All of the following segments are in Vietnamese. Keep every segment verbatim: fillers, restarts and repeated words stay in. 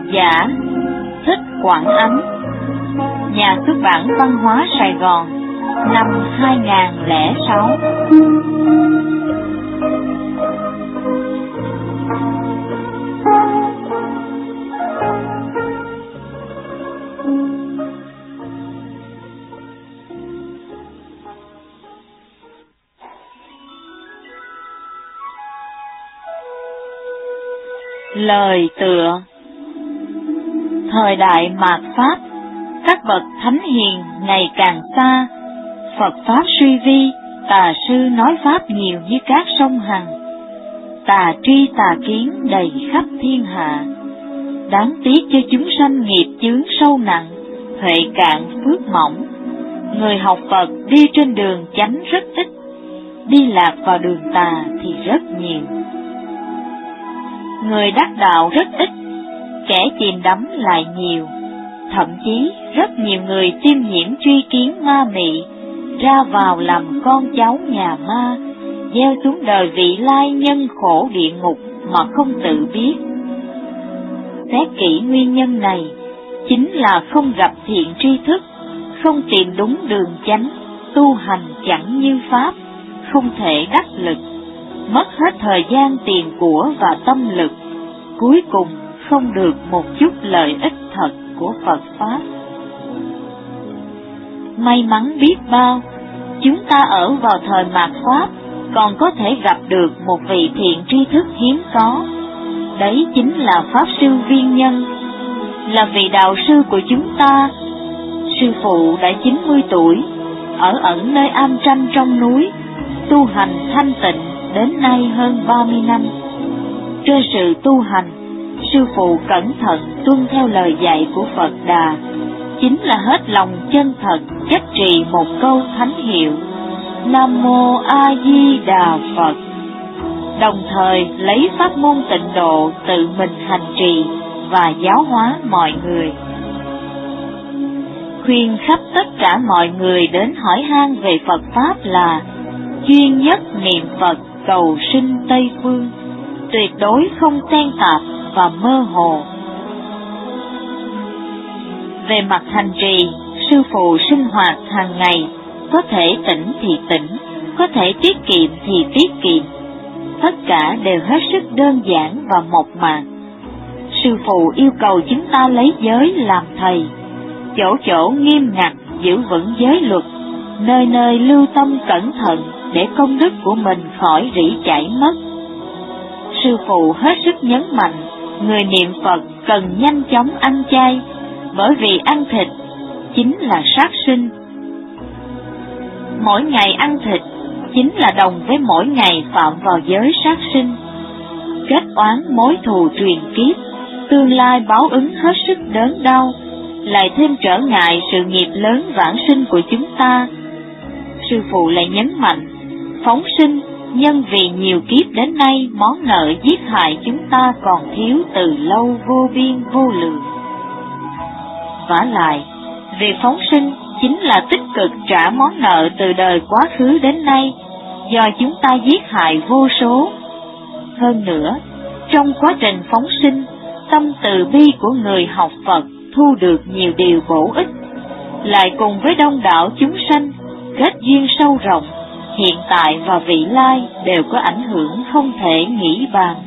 Giả Thích Quảng Ánh, Nhà xuất bản Văn hóa Sài Gòn, năm hai nghìn không trăm lẻ sáu. Lời tựa. Thời đại mạt Pháp, các bậc thánh hiền ngày càng xa, Phật Pháp suy vi, tà sư nói Pháp nhiều như các sông Hằng. Tà tri tà kiến đầy khắp thiên hạ, đáng tiếc cho chúng sanh nghiệp chướng sâu nặng, huệ cạn phước mỏng. Người học Phật đi trên đường chánh rất ít, đi lạc vào đường tà thì rất nhiều. Người đắc đạo rất ít, kẻ chìm đắm lại nhiều. Thậm chí rất nhiều người tiêm nhiễm truy kiến ma mị, ra vào làm con cháu nhà ma, gieo xuống đời vị lai nhân khổ địa ngục mà không tự biết. Xét kỹ nguyên nhân này, chính là không gặp thiện tri thức, không tìm đúng đường chánh, tu hành chẳng như Pháp, không thể đắc lực, mất hết thời gian tiền của và tâm lực, cuối cùng không được một chút lợi ích thật của Phật Pháp. May mắn biết bao, chúng ta ở vào thời mạt Pháp còn có thể gặp được một vị thiện tri thức hiếm có. Đấy chính là Pháp Sư Viên Nhân, là vị đạo sư của chúng ta. Sư phụ đã chín mươi tuổi, ở ẩn nơi am tranh trong núi, tu hành thanh tịnh đến nay hơn ba mươi năm. Trên sự tu hành, sư phụ cẩn thận tuân theo lời dạy của Phật Đà, chính là hết lòng chân thật chấp trì một câu thánh hiệu Nam Mô A Di Đà Phật, đồng thời lấy pháp môn tịnh độ tự mình hành trì và giáo hóa mọi người. Khuyên khắp tất cả mọi người đến hỏi han về Phật Pháp là chuyên nhất niệm Phật cầu sinh Tây Phương, tuyệt đối không xen tạp và mơ hồ. Về mặt hành trì, sư phụ sinh hoạt hàng ngày, có thể tỉnh thì tỉnh, có thể tiết kiệm thì tiết kiệm. Tất cả đều hết sức đơn giản và mộc mạc. Sư phụ yêu cầu chúng ta lấy giới làm thầy, chỗ chỗ nghiêm ngặt giữ vững giới luật, nơi nơi lưu tâm cẩn thận để công đức của mình khỏi rỉ chảy mất. Sư phụ hết sức nhấn mạnh, người niệm Phật cần nhanh chóng ăn chay, bởi vì ăn thịt chính là sát sinh. Mỗi ngày ăn thịt chính là đồng với mỗi ngày phạm vào giới sát sinh. Kết oán mối thù truyền kiếp, tương lai báo ứng hết sức đớn đau, lại thêm trở ngại sự nghiệp lớn vãng sinh của chúng ta. Sư phụ lại nhấn mạnh, phóng sinh nhân vì nhiều kiếp đến nay món nợ giết hại chúng ta còn thiếu từ lâu vô biên vô lượng. Vả lại, việc phóng sinh chính là tích cực trả món nợ từ đời quá khứ đến nay, do chúng ta giết hại vô số. Hơn nữa, trong quá trình phóng sinh, tâm từ bi của người học Phật thu được nhiều điều bổ ích, lại cùng với đông đảo chúng sanh, kết duyên sâu rộng, hiện tại và vị lai đều có ảnh hưởng không thể nghĩ bàn.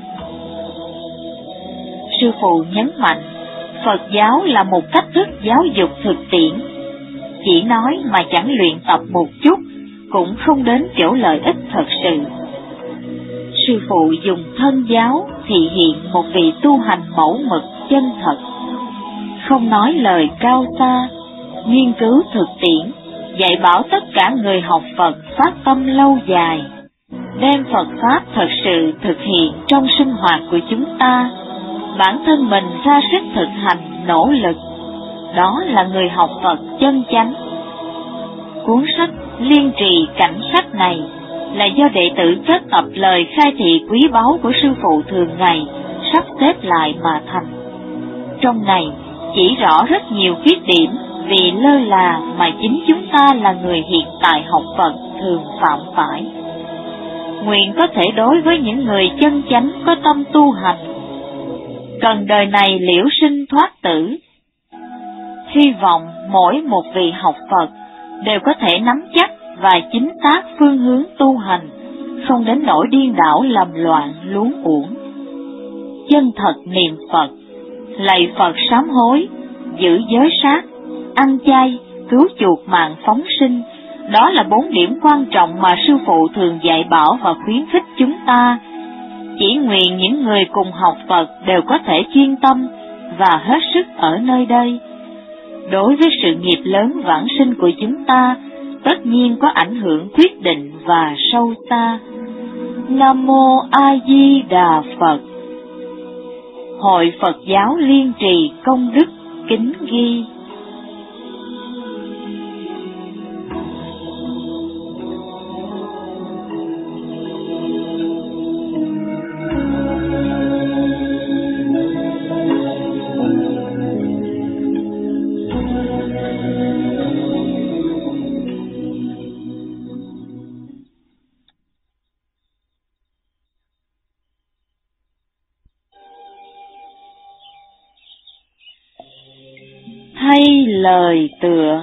Sư phụ nhấn mạnh, Phật giáo là một cách thức giáo dục thực tiễn, chỉ nói mà chẳng luyện tập một chút, cũng không đến chỗ lợi ích thật sự. Sư phụ dùng thân giáo thị hiện một vị tu hành mẫu mực chân thật, không nói lời cao xa, nghiên cứu thực tiễn, dạy bảo tất cả người học Phật phát tâm lâu dài, đem Phật Pháp thật sự thực hiện trong sinh hoạt của chúng ta, bản thân mình ra sức thực hành nỗ lực, đó là người học Phật chân chánh. Cuốn sách Liên Trì Cảnh Sách này là do đệ tử kết tập lời khai thị quý báu của sư phụ thường ngày sắp xếp lại mà thành. Trong này chỉ rõ rất nhiều khuyết điểm vì lơ là mà chính chúng ta là người hiện tại học Phật thường phạm phải. Nguyện có thể đối với những người chân chánh có tâm tu hành, cần đời này liễu sinh thoát tử. Hy vọng mỗi một vị học Phật đều có thể nắm chắc và chính xác phương hướng tu hành, không đến nỗi điên đảo lầm loạn luống uổng. Chân thật niệm Phật, lạy Phật sám hối, giữ giới sát, ăn chay, cứu chuộc mạng phóng sinh, đó là bốn điểm quan trọng mà Sư Phụ thường dạy bảo và khuyến khích chúng ta. Chỉ nguyện những người cùng học Phật đều có thể chuyên tâm và hết sức ở nơi đây. Đối với sự nghiệp lớn vãng sinh của chúng ta, tất nhiên có ảnh hưởng quyết định và sâu xa. Nam Mô A Di Đà Phật. Hội Phật giáo Liên Trì Công Đức kính ghi. Hay lời tựa.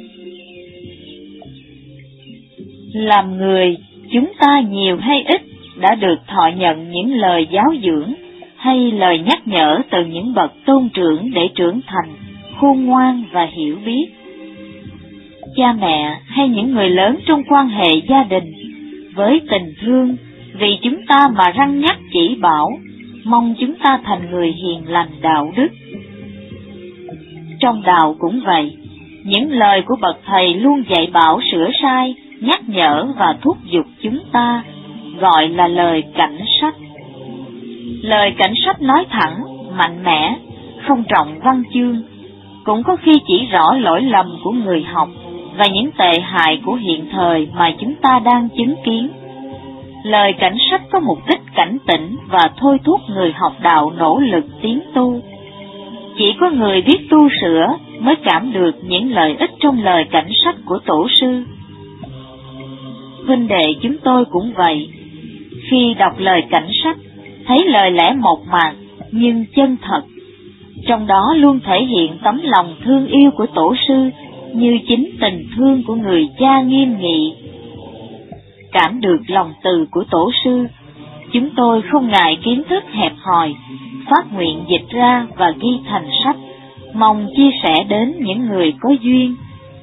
Làm người, chúng ta nhiều hay ít đã được thọ nhận những lời giáo dưỡng hay lời nhắc nhở từ những bậc tôn trưởng để trưởng thành, khôn ngoan và hiểu biết. Cha mẹ hay những người lớn trong quan hệ gia đình, với tình thương vì chúng ta mà răn nhắc chỉ bảo, mong chúng ta thành người hiền lành đạo đức. Trong đạo cũng vậy, những lời của bậc thầy luôn dạy bảo sửa sai, nhắc nhở và thúc giục chúng ta, gọi là lời cảnh sách. Lời cảnh sách nói thẳng, mạnh mẽ, không trọng văn chương, cũng có khi chỉ rõ lỗi lầm của người học và những tệ hại của hiện thời mà chúng ta đang chứng kiến. Lời cảnh sách có mục đích cảnh tỉnh và thôi thúc người học đạo nỗ lực tiến tu. Chỉ có người biết tu sửa mới cảm được những lợi ích trong lời cảnh sách của tổ sư. Huynh đệ chúng tôi cũng vậy, khi đọc lời cảnh sách, thấy lời lẽ mộc mạc nhưng chân thật, trong đó luôn thể hiện tấm lòng thương yêu của tổ sư như chính tình thương của người cha nghiêm nghị. Cảm được lòng từ của tổ sư, chúng tôi không ngại kiến thức hẹp hòi, phát nguyện dịch ra và ghi thành sách, mong chia sẻ đến những người có duyên.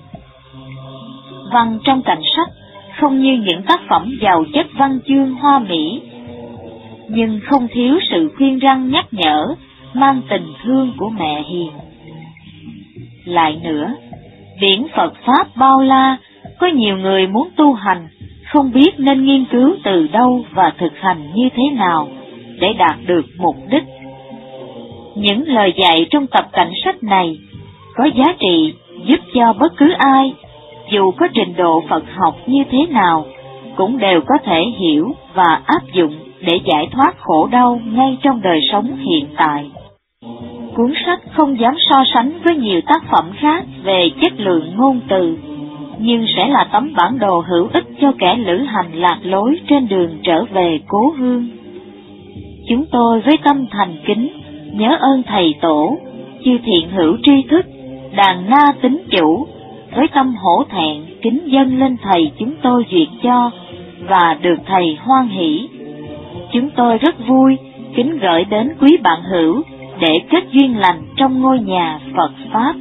Văn trong cảnh sách không như những tác phẩm giàu chất văn chương hoa mỹ, nhưng không thiếu sự khuyên răn nhắc nhở, mang tình thương của mẹ hiền. Lại nữa, biển Phật Pháp bao la, có nhiều người muốn tu hành, không biết nên nghiên cứu từ đâu và thực hành như thế nào để đạt được mục đích. Những lời dạy trong tập cảnh sách này có giá trị giúp cho bất cứ ai, dù có trình độ Phật học như thế nào, cũng đều có thể hiểu và áp dụng để giải thoát khổ đau ngay trong đời sống hiện tại. Cuốn sách không dám so sánh với nhiều tác phẩm khác về chất lượng ngôn từ, nhưng sẽ là tấm bản đồ hữu ích cho kẻ lữ hành lạc lối trên đường trở về cố hương. Chúng tôi với tâm thành kính nhớ ơn thầy tổ, chư thiện hữu tri thức, đàn na tín chủ, với tâm hổ thẹn kính dâng lên thầy chúng tôi duyệt cho và được thầy hoan hỷ. Chúng tôi rất vui kính gửi đến quý bạn hữu để kết duyên lành trong ngôi nhà Phật Pháp.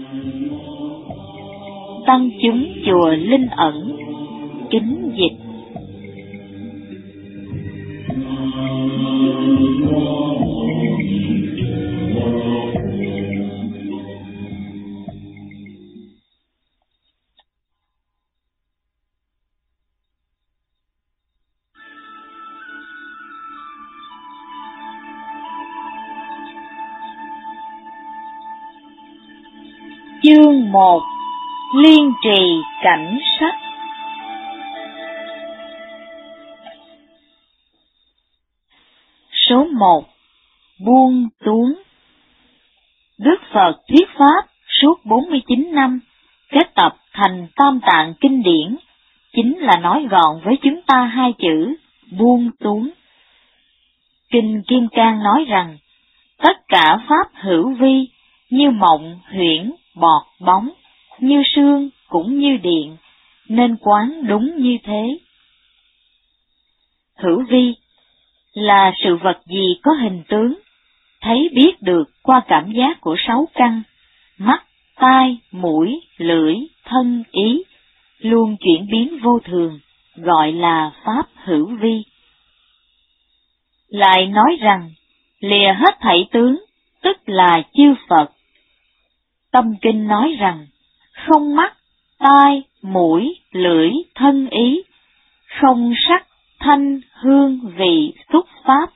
Tăng chúng chùa Linh Ẩn kính dịch. Chương một. Liên trì cảnh sách. Số một. Buông tuống. Đức Phật thuyết pháp suốt bốn mươi chín năm, kết tập thành Tam Tạng kinh điển, chính là nói gọn với chúng ta hai chữ buông tuống. Kinh Kim Cang nói rằng, Tất cả pháp hữu vi, như mộng, huyễn, bọt, bóng, như sương cũng như điện, nên quán đúng như thế. Hữu vi là sự vật gì có hình tướng, thấy biết được qua cảm giác của sáu căn, mắt, tai, mũi, lưỡi, thân, ý, luôn chuyển biến vô thường, gọi là pháp hữu vi. Lại nói rằng, lìa hết thảy tướng, tức là chư Phật. Tâm kinh nói rằng, không mắt, tai, mũi, lưỡi, thân ý, không sắc, thanh, hương, vị, xúc pháp.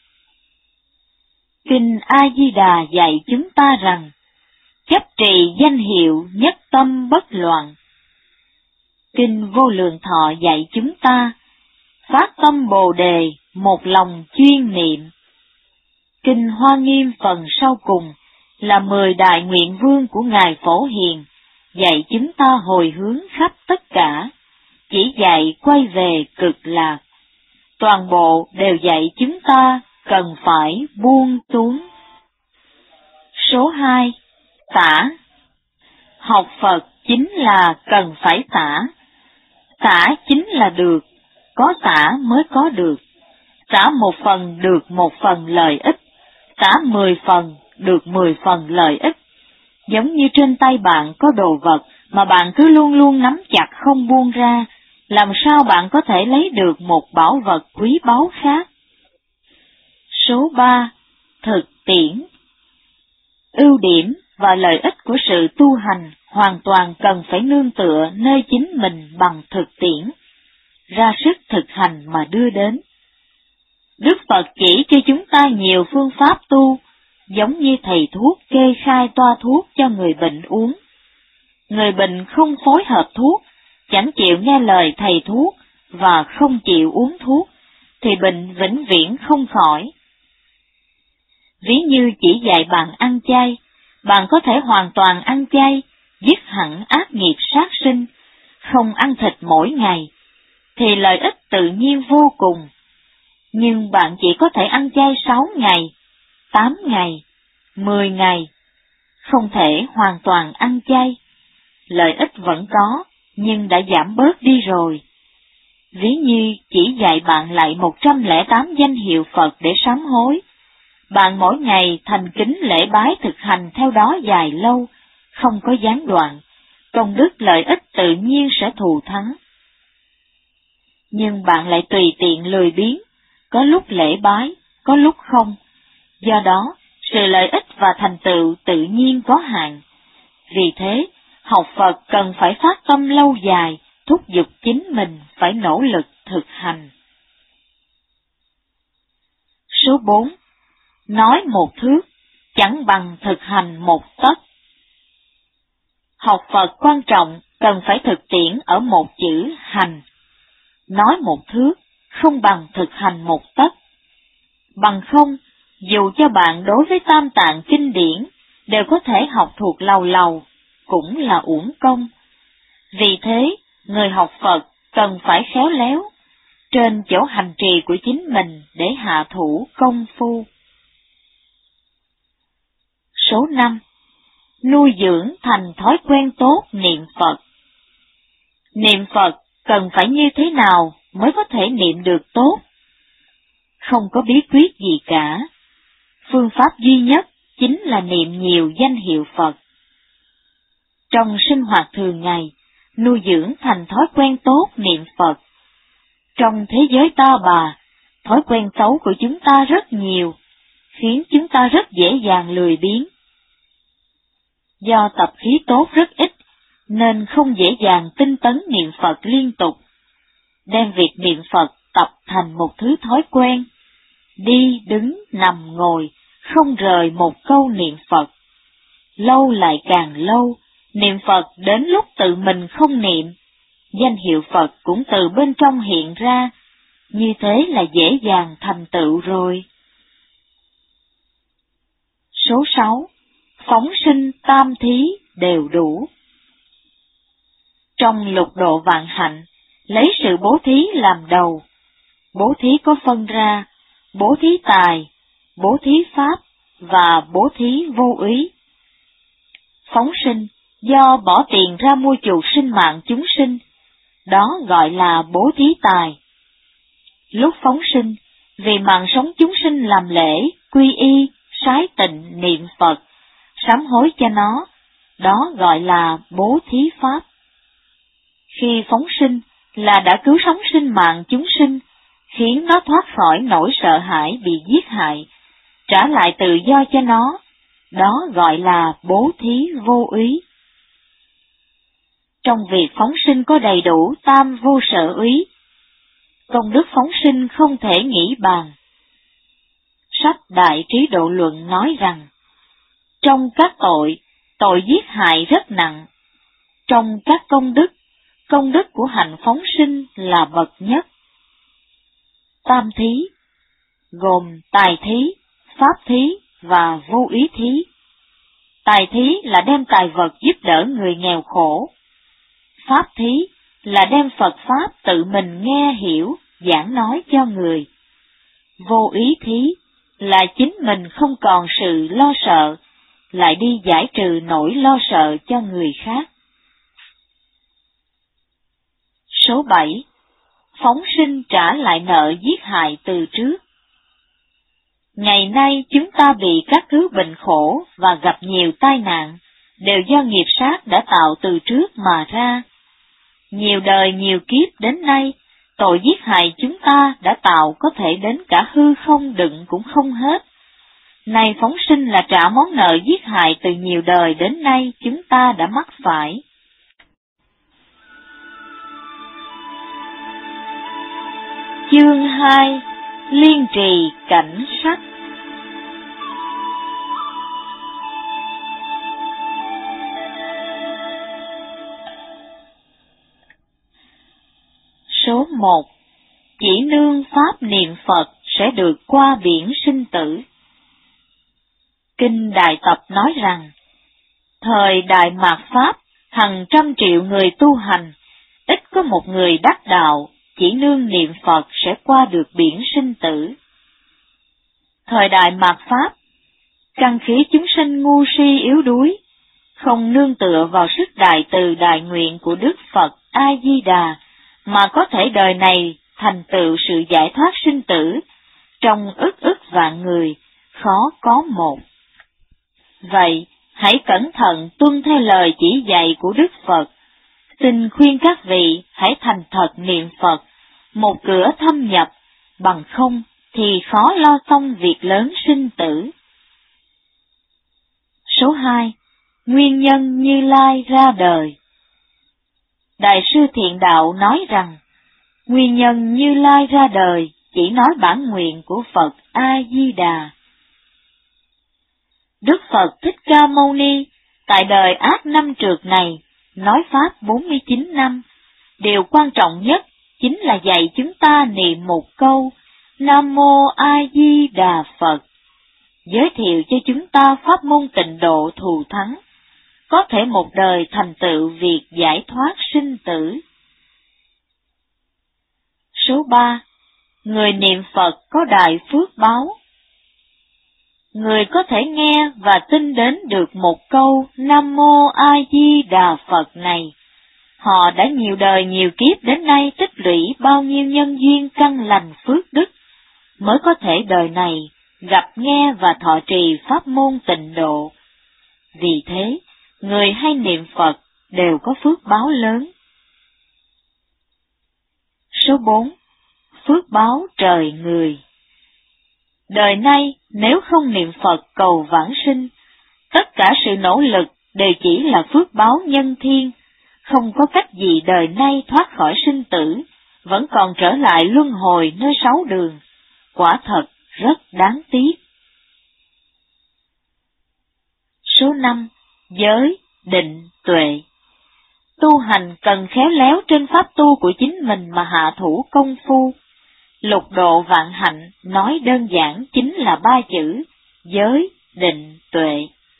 Kinh A-di-đà dạy chúng ta rằng, chấp trì danh hiệu nhất tâm bất loạn. Kinh Vô Lượng Thọ dạy chúng ta, phát tâm Bồ Đề, một lòng chuyên niệm. Kinh Hoa Nghiêm phần sau cùng là mười đại nguyện vương của Ngài Phổ Hiền, dạy chúng ta hồi hướng khắp tất cả, chỉ dạy quay về cực lạc. Toàn bộ đều dạy chúng ta cần phải buông xuống. Số hai. Xả. Học Phật chính là cần phải xả. Xả chính là được, có xả mới có được. Xả một phần được một phần lợi ích, xả mười phần được mười phần lợi ích. Giống như trên tay bạn có đồ vật mà bạn cứ luôn luôn nắm chặt không buông ra, làm sao bạn có thể lấy được một bảo vật quý báu khác? Số ba. Thực tiễn. Ưu điểm và lợi ích của sự tu hành hoàn toàn cần phải nương tựa nơi chính mình bằng thực tiễn, ra sức thực hành mà đưa đến. Đức Phật chỉ cho chúng ta nhiều phương pháp tu, giống như thầy thuốc kê khai toa thuốc cho người bệnh uống. Người bệnh không phối hợp thuốc, chẳng chịu nghe lời thầy thuốc và không chịu uống thuốc, thì bệnh vĩnh viễn không khỏi. Ví như chỉ dạy bạn ăn chay, bạn có thể hoàn toàn ăn chay, dứt hẳn ác nghiệp sát sinh, không ăn thịt mỗi ngày, thì lợi ích tự nhiên vô cùng. Nhưng bạn chỉ có thể ăn chay sáu ngày, tám ngày, mười ngày, không thể hoàn toàn ăn chay. Lợi ích vẫn có, nhưng đã giảm bớt đi rồi. Ví như chỉ dạy bạn lại một trăm lẻ tám danh hiệu Phật để sám hối, bạn mỗi ngày thành kính lễ bái thực hành theo đó dài lâu, không có gián đoạn, công đức lợi ích tự nhiên sẽ thù thắng. Nhưng bạn lại tùy tiện lười biếng, có lúc lễ bái, có lúc không. Do đó, sự lợi ích và thành tựu tự nhiên có hạn. Vì thế, học Phật cần phải phát tâm lâu dài, thúc giục chính mình phải nỗ lực thực hành. Số bốn. Nói một thước, chẳng bằng thực hành một tấc. Học Phật quan trọng cần phải thực tiễn ở một chữ hành. Nói một thước, không bằng thực hành một tấc. Bằng không, dù cho bạn đối với tam tạng kinh điển đều có thể học thuộc lầu lầu, cũng là uổng công. Vì thế, người học Phật cần phải khéo léo, trên chỗ hành trì của chính mình để hạ thủ công phu. Số năm. Nuôi dưỡng thành thói quen tốt niệm Phật. Niệm Phật cần phải như thế nào mới có thể niệm được tốt? Không có bí quyết gì cả. Phương pháp duy nhất chính là niệm nhiều danh hiệu Phật. Trong sinh hoạt thường ngày, nuôi dưỡng thành thói quen tốt niệm Phật. Trong thế giới ta bà, thói quen xấu của chúng ta rất nhiều, khiến chúng ta rất dễ dàng lười biếng. Do tập khí tốt rất ít, nên không dễ dàng tinh tấn niệm Phật liên tục. Đem việc niệm Phật tập thành một thứ thói quen. Đi, đứng, nằm, ngồi, không rời một câu niệm Phật. Lâu lại càng lâu, niệm Phật đến lúc tự mình không niệm, danh hiệu Phật cũng từ bên trong hiện ra, như thế là dễ dàng thành tựu rồi. Số sáu. Phóng sinh tam thí đều đủ. Trong lục độ vạn hạnh, lấy sự bố thí làm đầu. Bố thí có phân ra, bố thí tài, bố thí pháp, và bố thí vô úy. Phóng sinh do bỏ tiền ra mua chuộc sinh mạng chúng sinh, đó gọi là bố thí tài. Lúc phóng sinh, vì mạng sống chúng sinh làm lễ, quy y, sái tịnh, niệm Phật, sám hối cho nó, đó gọi là bố thí pháp. Khi phóng sinh là đã cứu sống sinh mạng chúng sinh, khiến nó thoát khỏi nỗi sợ hãi bị giết hại, trả lại tự do cho nó, đó gọi là bố thí vô úy. Trong việc phóng sinh có đầy đủ tam vô sở úy, công đức phóng sinh không thể nghĩ bàn. Sách Đại Trí Độ Luận nói rằng, trong các tội, tội giết hại rất nặng. Trong các công đức, công đức của hạnh phóng sinh là bậc nhất. Tam thí, gồm tài thí, pháp thí và vô ý thí. Tài thí là đem tài vật giúp đỡ người nghèo khổ. Pháp thí là đem Phật Pháp tự mình nghe hiểu, giảng nói cho người. Vô ý thí là chính mình không còn sự lo sợ, lại đi giải trừ nỗi lo sợ cho người khác. Số bảy. Phóng sinh trả lại nợ giết hại từ trước. Ngày nay chúng ta bị các thứ bệnh khổ và gặp nhiều tai nạn, đều do nghiệp sát đã tạo từ trước mà ra. Nhiều đời nhiều kiếp đến nay, tội giết hại chúng ta đã tạo có thể đến cả hư không đựng cũng không hết. Này phóng sinh là trả món nợ giết hại từ nhiều đời đến nay chúng ta đã mắc phải. Chương hai. Liên trì cảnh sách. Số một. Chỉ nương pháp niệm Phật sẽ được qua biển sinh tử. Kinh Đại Tập nói rằng, thời Đại Mạt Pháp, hàng trăm triệu người tu hành, ít có một người đắc đạo, chỉ nương niệm Phật sẽ qua được biển sinh tử. Thời Đại Mạt Pháp, căn khí chúng sinh ngu si yếu đuối, không nương tựa vào sức đại từ đại nguyện của Đức Phật A-di-đà, mà có thể đời này thành tựu sự giải thoát sinh tử, trong ức ức vạn người, khó có một. Vậy, hãy cẩn thận tuân theo lời chỉ dạy của Đức Phật. Xin khuyên các vị hãy thành thật niệm Phật, một cửa thâm nhập, bằng không thì khó lo xong việc lớn sinh tử. Số hai. Nguyên nhân Như Lai ra đời. Đại sư Thiện Đạo nói rằng, nguyên nhân Như Lai ra đời chỉ nói bản nguyện của Phật A-di-đà. Đức Phật Thích Ca Mâu Ni tại đời ác năm trược này nói pháp bốn mươi chín năm, điều quan trọng nhất chính là dạy chúng ta niệm một câu Nam Mô A Di Đà Phật, giới thiệu cho chúng ta pháp môn tịnh độ thù thắng, có thể một đời thành tựu việc giải thoát sinh tử. Số ba. Người niệm Phật có đại phước báo. Người có thể nghe và tin đến được một câu Nam Mô A Di Đà Phật này, họ đã nhiều đời nhiều kiếp đến nay tích lũy bao nhiêu nhân duyên căn lành phước đức, mới có thể đời này gặp nghe và thọ trì pháp môn tịnh độ. Vì thế, người hay niệm Phật đều có phước báo lớn. Số bốn. Phước báo trời người. Đời nay, nếu không niệm Phật cầu vãng sinh, tất cả sự nỗ lực đều chỉ là phước báo nhân thiên, không có cách gì đời nay thoát khỏi sinh tử, vẫn còn trở lại luân hồi nơi sáu đường, quả thật rất đáng tiếc. Số năm. Giới, định, tuệ. Tu hành cần khéo léo trên pháp tu của chính mình mà hạ thủ công phu. Lục độ vạn hạnh nói đơn giản chính là ba chữ giới, định, tuệ.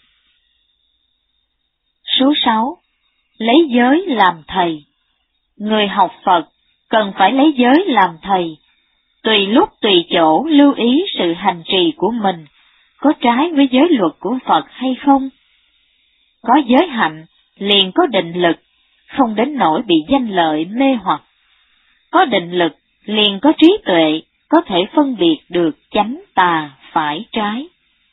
Số sáu. Lấy giới làm thầy. Người học Phật cần phải lấy giới làm thầy, tùy lúc tùy chỗ lưu ý sự hành trì của mình, có trái với giới luật của Phật hay không? Có giới hạnh liền có định lực, không đến nỗi bị danh lợi mê hoặc. Có định lực liền có trí tuệ, có thể phân biệt được chánh tà phải trái.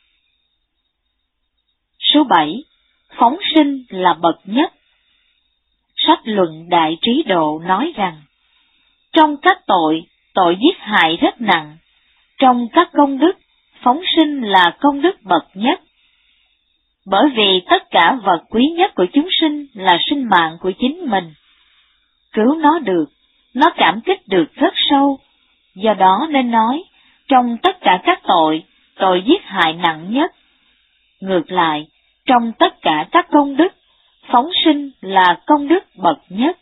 Số bảy. Phóng sinh là bậc nhất. Sách Luận Đại Trí Độ nói rằng, trong các tội, tội giết hại rất nặng, trong các công đức, phóng sinh là công đức bậc nhất. Bởi vì tất cả vật quý nhất của chúng sinh là sinh mạng của chính mình. Cứu nó được, nó cảm kích được rất sâu, do đó nên nói, trong tất cả các tội, tội giết hại nặng nhất. Ngược lại, trong tất cả các công đức, phóng sinh là công đức bậc nhất.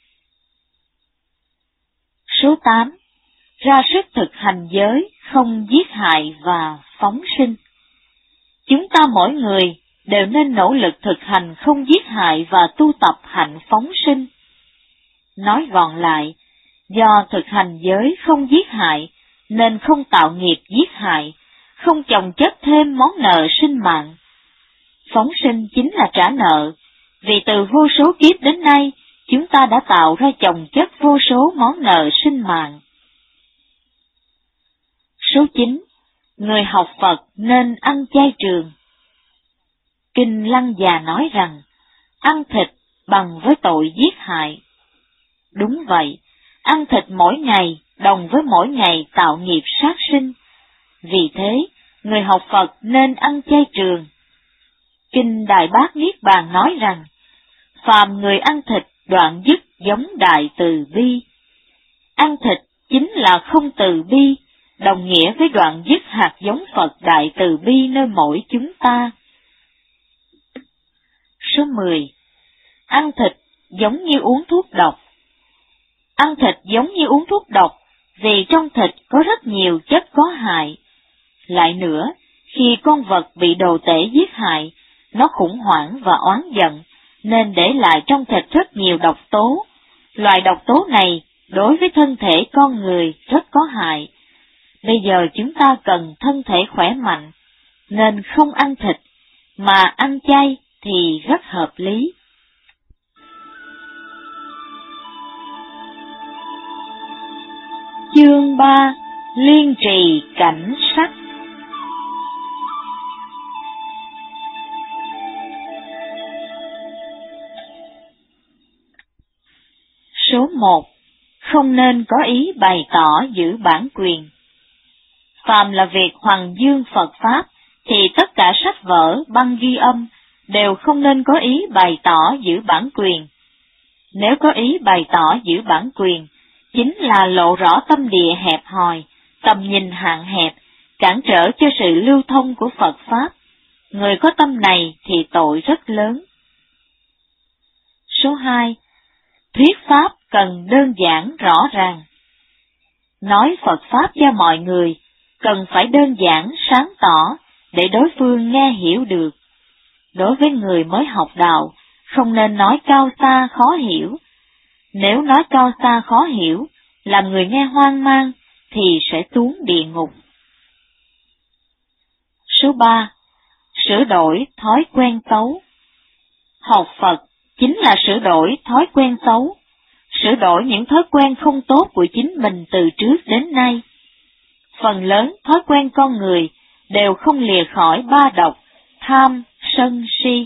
Số tám. Ra sức thực hành giới, không giết hại và phóng sinh. Chúng ta mỗi người đều nên nỗ lực thực hành không giết hại và tu tập hạnh phóng sinh. Nói gọn lại, do thực hành giới không giết hại, nên không tạo nghiệp giết hại, không chồng chất thêm món nợ sinh mạng. Phóng sinh chính là trả nợ, vì từ vô số kiếp đến nay, chúng ta đã tạo ra chồng chất vô số món nợ sinh mạng. Số chín. Người học Phật nên ăn chay trường. Kinh Lăng Già nói rằng, ăn thịt bằng với tội giết hại. Đúng vậy, ăn thịt mỗi ngày đồng với mỗi ngày tạo nghiệp sát sinh. Vì thế, người học Phật nên ăn chay trường. Kinh Đại Bát Niết Bàn nói rằng, phàm người ăn thịt đoạn dứt giống đại từ bi. Ăn thịt chính là không từ bi, đồng nghĩa với đoạn dứt hạt giống Phật đại từ bi nơi mỗi chúng ta. Số mười. Ăn thịt giống như uống thuốc độc. Ăn thịt giống như uống thuốc độc, vì trong thịt có rất nhiều chất có hại. Lại nữa, khi con vật bị đồ tể giết hại, nó khủng hoảng và oán giận, nên để lại trong thịt rất nhiều độc tố. Loại độc tố này đối với thân thể con người rất có hại. Bây giờ chúng ta cần thân thể khỏe mạnh, nên không ăn thịt, mà ăn chay thì rất hợp lý. Chương ba. Liên trì cảnh sắc. Số một. Không nên có ý bày tỏ giữ bản quyền. Phàm là việc hoằng dương Phật Pháp, thì tất cả sách vở, băng ghi âm, đều không nên có ý bày tỏ giữ bản quyền. Nếu có ý bày tỏ giữ bản quyền, chính là lộ rõ tâm địa hẹp hòi, tầm nhìn hạn hẹp, cản trở cho sự lưu thông của Phật Pháp. Người có tâm này thì tội rất lớn. Số hai. Thuyết Pháp cần đơn giản rõ ràng. Nói Phật Pháp cho mọi người, cần phải đơn giản, sáng tỏ, để đối phương nghe hiểu được. Đối với người mới học đạo, không nên nói cao xa khó hiểu. Nếu nói cao xa khó hiểu, làm người nghe hoang mang, thì sẽ xuống địa ngục. Số ba. Sửa đổi thói quen xấu. Học Phật chính là sửa đổi thói quen xấu, sửa đổi những thói quen không tốt của chính mình từ trước đến nay. Phần lớn thói quen con người đều không lìa khỏi ba độc, tham, sân, si.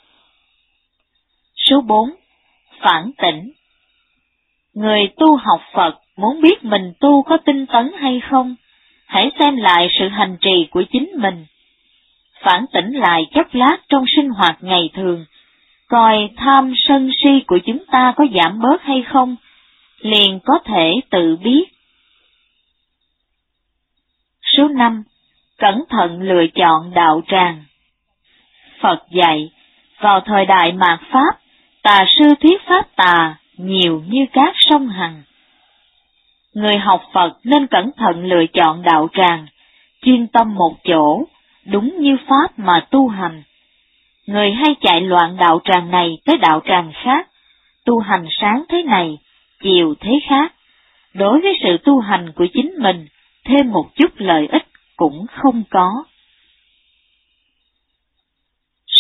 Số bốn. Phản tỉnh. Người tu học Phật muốn biết mình tu có tinh tấn hay không, hãy xem lại sự hành trì của chính mình. Phản tỉnh lại chốc lát trong sinh hoạt ngày thường, coi tham sân si của chúng ta có giảm bớt hay không, liền có thể tự biết. Số năm. Cẩn thận lựa chọn đạo tràng. Phật dạy, vào thời đại mạt Pháp, tà sư thuyết Pháp tà nhiều như các sông Hằng. Người học Phật nên cẩn thận lựa chọn đạo tràng, chuyên tâm một chỗ, đúng như Pháp mà tu hành. Người hay chạy loạn đạo tràng này tới đạo tràng khác, tu hành sáng thế này, chiều thế khác. Đối với sự tu hành của chính mình, thêm một chút lợi ích cũng không có.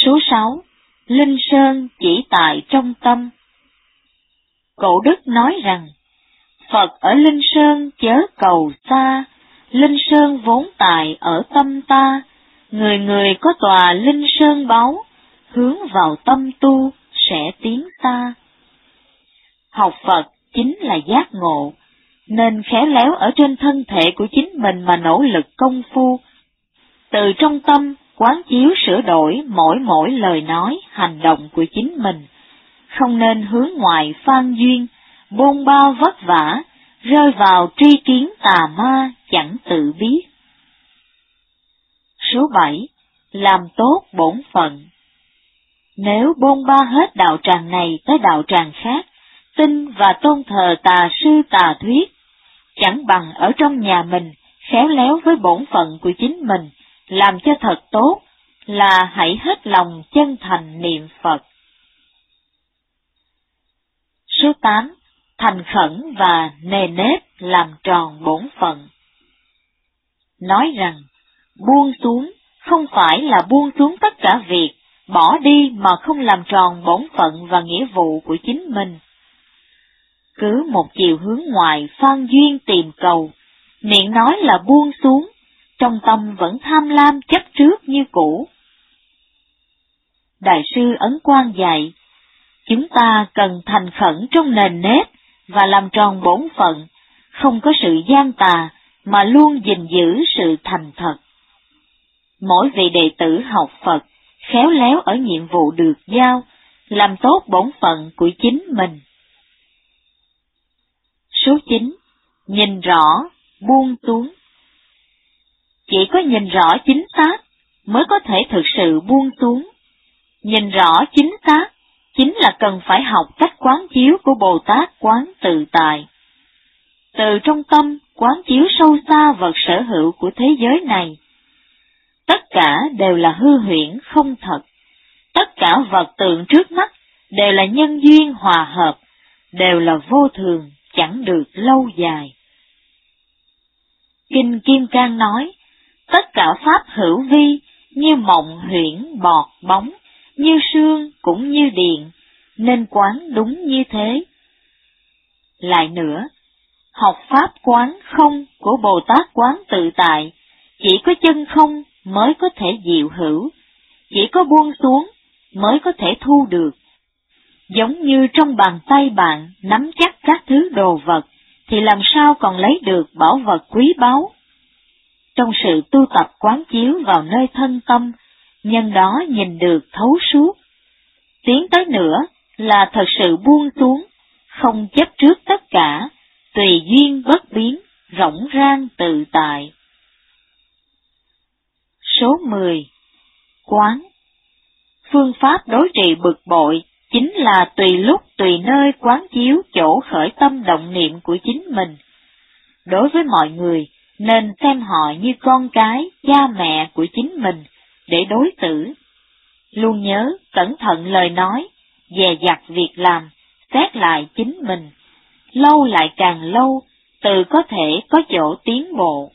Số sáu. Linh sơn chỉ tại trong tâm. Cổ đức nói rằng, Phật ở Linh sơn chớ cầu xa, Linh sơn vốn tại ở tâm ta, người người có tòa Linh sơn báu, hướng vào tâm tu sẽ tiến xa. Học Phật chính là giác ngộ, nên khéo léo ở trên thân thể của chính mình mà nỗ lực công phu. Từ trong tâm, quán chiếu sửa đổi mỗi mỗi lời nói, hành động của chính mình, không nên hướng ngoại phan duyên, bôn ba vất vả, rơi vào tri kiến tà ma chẳng tự biết. Số bảy. Làm tốt bổn phận. Nếu bôn ba hết đạo tràng này tới đạo tràng khác, tin và tôn thờ tà sư tà thuyết, chẳng bằng ở trong nhà mình, khéo léo với bổn phận của chính mình, làm cho thật tốt, là hãy hết lòng chân thành niệm Phật. Số tám. Thành khẩn và nề nếp làm tròn bổn phận. Nói rằng, buông xuống không phải là buông xuống tất cả việc, bỏ đi mà không làm tròn bổn phận và nghĩa vụ của chính mình. Cứ một chiều hướng ngoại phan duyên tìm cầu, miệng nói là buông xuống, trong tâm vẫn tham lam chấp trước như cũ. Đại sư Ấn Quang dạy, chúng ta cần thành khẩn trong nền nếp và làm tròn bổn phận, không có sự gian tà mà luôn gìn giữ sự thành thật. Mỗi vị đệ tử học Phật khéo léo ở nhiệm vụ được giao, làm tốt bổn phận của chính mình. Số chín. Nhìn rõ, buông xuống. Chỉ có nhìn rõ chính xác mới có thể thực sự buông xuống. Nhìn rõ chính xác chính là cần phải học cách quán chiếu của Bồ Tát Quán Tự Tại. Từ trong tâm quán chiếu sâu xa vật sở hữu của thế giới này. Tất cả đều là hư huyễn không thật. Tất cả vật tượng trước mắt đều là nhân duyên hòa hợp, đều là vô thường, chẳng được lâu dài. Kinh Kim Cang nói, tất cả pháp hữu vi, như mộng huyễn bọt bóng, như sương cũng như điện, nên quán đúng như thế. Lại nữa, học pháp quán không của Bồ Tát Quán Tự Tại, chỉ có chân không mới có thể diệu hữu, chỉ có buông xuống mới có thể thu được. Giống như trong bàn tay bạn nắm chắc các thứ đồ vật, thì làm sao còn lấy được bảo vật quý báu. Trong sự tu tập quán chiếu vào nơi thân tâm, nhân đó nhìn được thấu suốt. Tiến tới nữa là thật sự buông xuống, không chấp trước tất cả, tùy duyên bất biến, rỗng rang tự tại. Số mười. Quán. Phương pháp đối trị bực bội chính là tùy lúc tùy nơi quán chiếu chỗ khởi tâm động niệm của chính mình. Đối với mọi người, nên xem họ như con cái, cha mẹ của chính mình, để đối xử. Luôn nhớ, cẩn thận lời nói, dè dặt việc làm, xét lại chính mình. Lâu lại càng lâu, tự có thể có chỗ tiến bộ.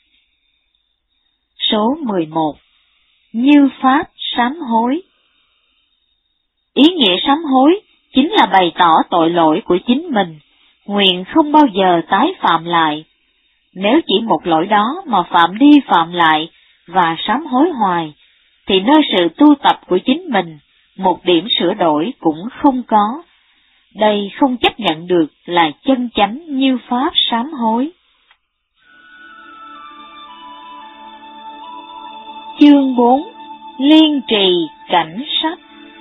Số mười một. Như pháp sám hối. Ý nghĩa sám hối chính là bày tỏ tội lỗi của chính mình, nguyện không bao giờ tái phạm lại. Nếu chỉ một lỗi đó mà phạm đi phạm lại và sám hối hoài, thì nơi sự tu tập của chính mình, một điểm sửa đổi cũng không có. Đây không chấp nhận được là chân chánh như pháp sám hối. Chương bốn. Liên trì cảnh sách.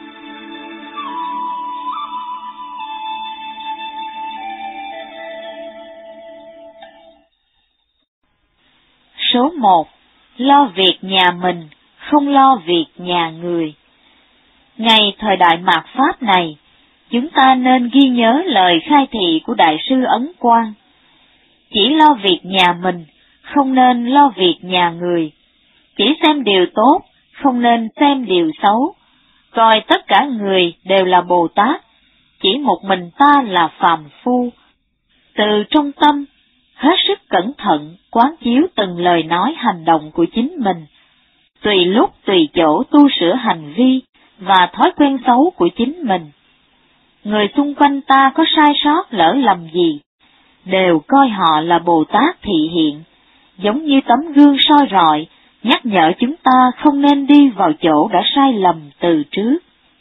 Số một. Lo việc nhà mình, không lo việc nhà người. Ngày thời đại mạt Pháp này, chúng ta nên ghi nhớ lời khai thị của Đại sư Ấn Quang. Chỉ lo việc nhà mình, không nên lo việc nhà người. Chỉ xem điều tốt, không nên xem điều xấu. Coi tất cả người đều là Bồ Tát, chỉ một mình ta là phàm phu. Từ trong tâm, hết sức cẩn thận, quán chiếu từng lời nói hành động của chính mình. Tùy lúc tùy chỗ tu sửa hành vi, và thói quen xấu của chính mình. Người xung quanh ta có sai sót lỡ lầm gì, đều coi họ là Bồ Tát thị hiện, giống như tấm gương soi rọi, nhắc nhở chúng ta không nên đi vào chỗ đã sai lầm từ trước.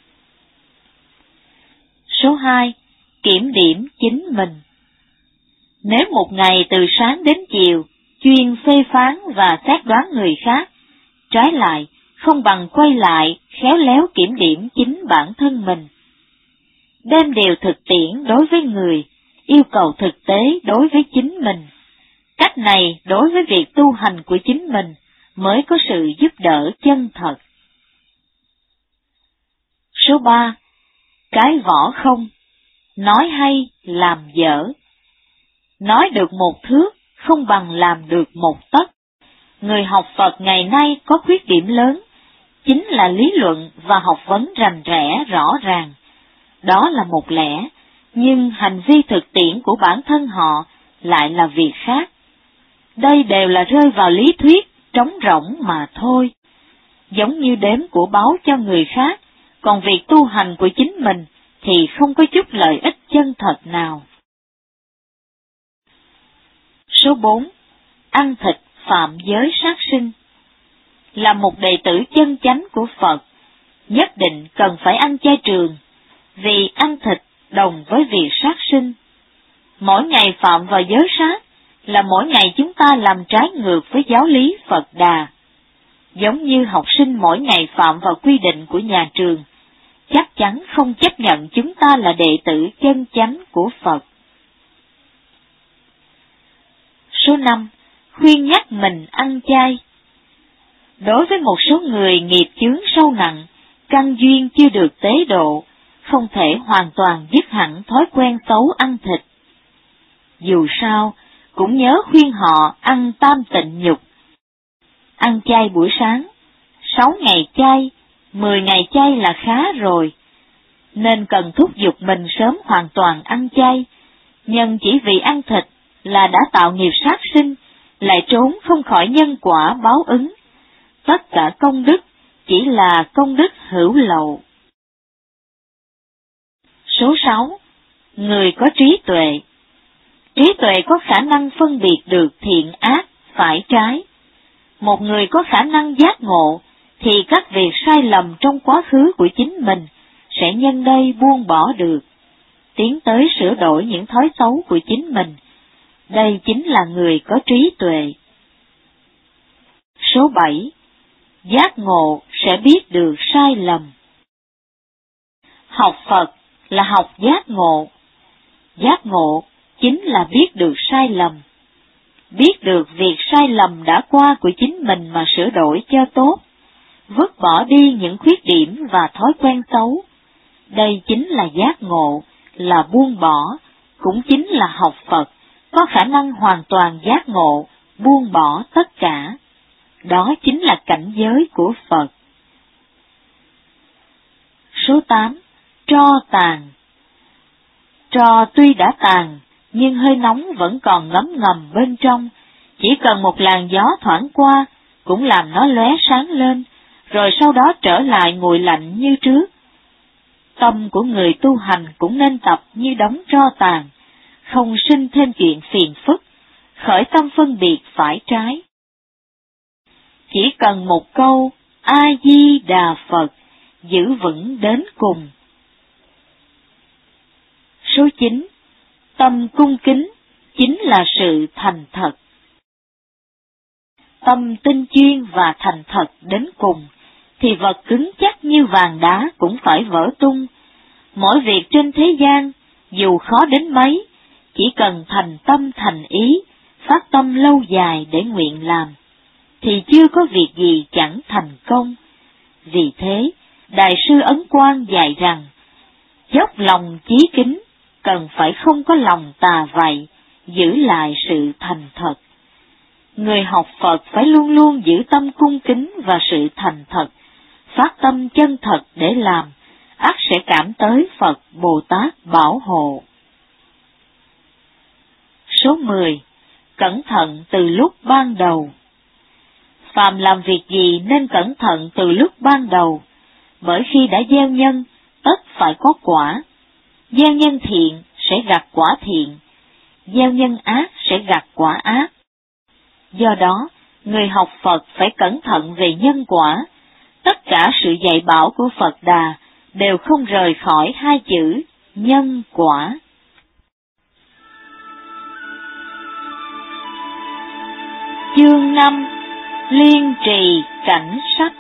Số hai. Kiểm điểm chính mình. Nếu một ngày từ sáng đến chiều, chuyên phê phán và xét đoán người khác, trái lại, không bằng quay lại, khéo léo kiểm điểm chính bản thân mình. Đem điều thực tiễn đối với người, yêu cầu thực tế đối với chính mình. Cách này đối với việc tu hành của chính mình mới có sự giúp đỡ chân thật. Số ba. Cái võ không. Nói hay, làm dở. Nói được một thước, không bằng làm được một tấc. Người học Phật ngày nay có khuyết điểm lớn, chính là lý luận và học vấn rành rẽ rõ ràng. Đó là một lẽ, nhưng hành vi thực tiễn của bản thân họ lại là việc khác. Đây đều là rơi vào lý thuyết, trống rỗng mà thôi. Giống như đếm của báu cho người khác, còn việc tu hành của chính mình thì không có chút lợi ích chân thật nào. Số bốn. Ăn thịt phạm giới sát sinh. Là một đệ tử chân chánh của Phật, nhất định cần phải ăn chay trường, vì ăn thịt đồng với việc sát sinh. Mỗi ngày phạm vào giới sát là mỗi ngày chúng ta làm trái ngược với giáo lý Phật Đà. Giống như học sinh mỗi ngày phạm vào quy định của nhà trường, chắc chắn không chấp nhận chúng ta là đệ tử chân chánh của Phật. Số năm. Khuyên nhắc mình ăn chay. Đối với một số người nghiệp chướng sâu nặng, căn duyên chưa được tế độ, không thể hoàn toàn dứt hẳn thói quen xấu ăn thịt. Dù sao, cũng nhớ khuyên họ ăn tam tịnh nhục. Ăn chay buổi sáng, sáu ngày chay, mười ngày chay là khá rồi, nên cần thúc giục mình sớm hoàn toàn ăn chay, nhưng chỉ vì ăn thịt là đã tạo nghiệp sát sinh, lại trốn không khỏi nhân quả báo ứng. Tất cả công đức chỉ là công đức hữu lậu. Số sáu. Người có trí tuệ. Trí tuệ có khả năng phân biệt được thiện ác, phải trái. Một người có khả năng giác ngộ, thì các việc sai lầm trong quá khứ của chính mình sẽ nhân đây buông bỏ được, tiến tới sửa đổi những thói xấu của chính mình. Đây chính là người có trí tuệ. Số bảy. Giác ngộ sẽ biết được sai lầm. Học Phật là học giác ngộ. Giác ngộ chính là biết được sai lầm. Biết được việc sai lầm đã qua của chính mình mà sửa đổi cho tốt, vứt bỏ đi những khuyết điểm và thói quen xấu. Đây chính là giác ngộ, là buông bỏ, cũng chính là học Phật, có khả năng hoàn toàn giác ngộ, buông bỏ tất cả. Đó chính là cảnh giới của Phật. Số tám. Tro tàn. Tro tuy đã tàn, nhưng hơi nóng vẫn còn ngấm ngầm bên trong, chỉ cần một làn gió thoảng qua, cũng làm nó lóe sáng lên, rồi sau đó trở lại nguội lạnh như trước. Tâm của người tu hành cũng nên tập như đống tro tàn, không sinh thêm chuyện phiền phức, khởi tâm phân biệt phải trái. Chỉ cần một câu A-di-đà Phật, giữ vững đến cùng. Số chín. Tâm cung kính chính là sự thành thật. Tâm tinh chuyên và thành thật đến cùng, thì vật cứng chắc như vàng đá cũng phải vỡ tung. Mỗi việc trên thế gian, dù khó đến mấy, chỉ cần thành tâm thành ý, phát tâm lâu dài để nguyện làm, thì chưa có việc gì chẳng thành công. Vì thế, Đại sư Ấn Quang dạy rằng, dốc lòng chí kính, cần phải không có lòng tà vậy, giữ lại sự thành thật. Người học Phật phải luôn luôn giữ tâm cung kính và sự thành thật, phát tâm chân thật để làm, ắt sẽ cảm tới Phật Bồ Tát bảo hộ. Số mười. Cẩn thận từ lúc ban đầu. Phàm làm việc gì nên cẩn thận từ lúc ban đầu. bởi khi đã gieo nhân, tất phải có quả. Gieo nhân thiện sẽ gặt quả thiện, gieo nhân ác sẽ gặt quả ác. Do đó, người học Phật phải cẩn thận về nhân quả. Tất cả sự dạy bảo của Phật Đà đều không rời khỏi hai chữ nhân quả. Chương năm. Liên trì cảnh sách.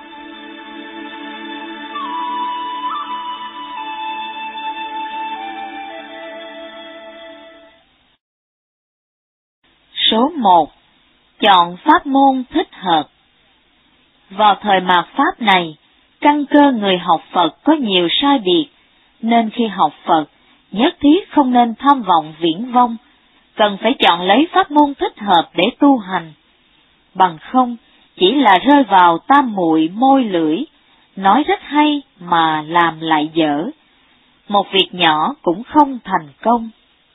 Số một. Chọn pháp môn thích hợp. Vào thời mạt Pháp này, căn cơ người học Phật có nhiều sai biệt, nên khi học Phật, nhất thiết không nên tham vọng viễn vông, cần phải chọn lấy pháp môn thích hợp để tu hành. Bằng không, chỉ là rơi vào tam muội môi lưỡi, nói rất hay mà làm lại dở. Một việc nhỏ cũng không thành công.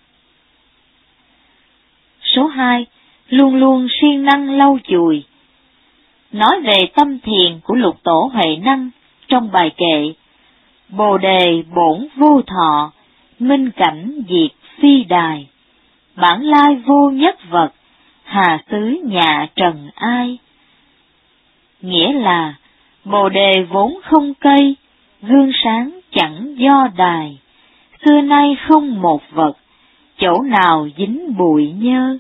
Số hai. Luôn luôn siêng năng lau chùi. Nói về tâm thiền của Lục Tổ Huệ Năng trong bài kệ: Bồ đề bổn vô thọ, minh cảnh diệt phi đài. Bản lai vô nhất vật, hà xứ nhà trần ai. Nghĩa là, Bồ đề vốn không cây, gương sáng chẳng do đài. Xưa nay không một vật, chỗ nào dính bụi nhơ.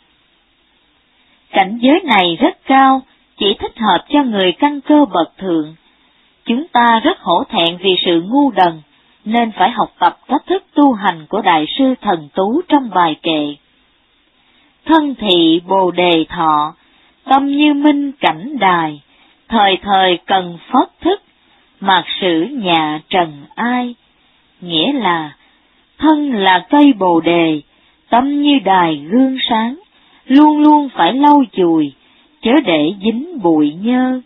Cảnh giới này rất cao, chỉ thích hợp cho người căn cơ bậc thượng. Chúng ta rất hổ thẹn vì sự ngu đần, nên phải học tập cách thức tu hành của Đại sư Thần Tú trong bài kệ: Thân thị bồ đề thọ, tâm như minh cảnh đài. Thời thời cần phất thức, mạt sử nhà trần ai. Nghĩa là, thân là cây bồ đề, tâm như đài gương sáng, luôn luôn phải lau chùi, chớ để dính bụi nhơ.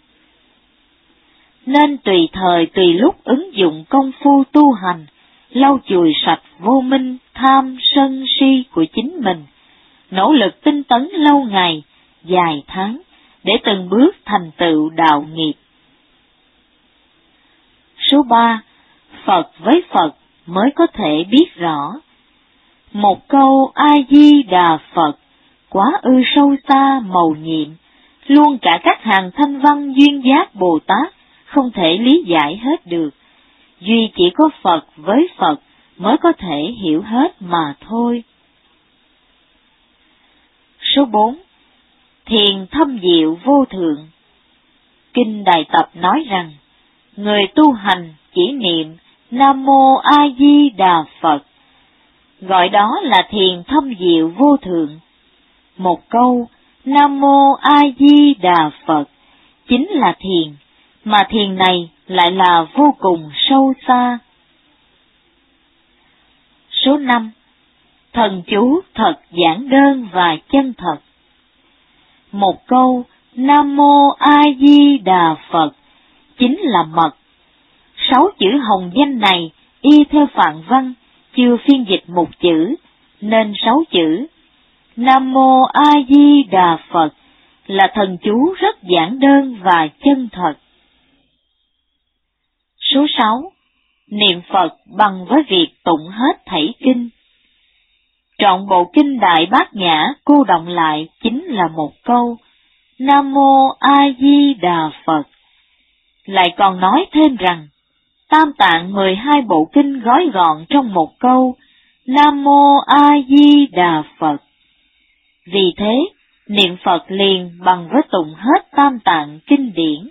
Nên tùy thời tùy lúc ứng dụng công phu tu hành, lau chùi sạch vô minh, tham, sân, si của chính mình, nỗ lực tinh tấn lâu ngày, dài tháng, để từng bước thành tựu đạo nghiệp. Số ba. Phật với Phật mới có thể biết rõ. Một câu A-di-đà Phật, quá ư sâu xa mầu nhiệm, luôn cả các hàng thanh văn duyên giác Bồ Tát không thể lý giải hết được. Duy chỉ có Phật với Phật mới có thể hiểu hết mà thôi. Số bốn. Thiền thâm diệu vô thượng. Kinh Đại Tập nói rằng, người tu hành chỉ niệm Nam Mô A Di Đà Phật, gọi đó là thiền thâm diệu vô thượng. Một câu Nam Mô A Di Đà Phật chính là thiền, mà thiền này lại là vô cùng sâu xa. Số năm. Thần chú thật giản đơn và chân thật. Một câu Nam Mô A Di Đà Phật chính là mật. Sáu chữ hồng danh này y theo phạn văn, chưa phiên dịch một chữ, nên sáu chữ Nam Mô A Di Đà Phật là thần chú rất giản đơn và chân thật. Số sáu. Niệm Phật bằng với việc tụng hết thảy kinh. Trọn bộ kinh Đại Bát Nhã cô đọng lại chính là một câu Nam Mô A Di Đà Phật. Lại còn nói thêm rằng, Tam Tạng mười hai bộ kinh gói gọn trong một câu Nam Mô A Di Đà Phật. Vì thế, niệm Phật liền bằng với tụng hết Tam Tạng kinh điển.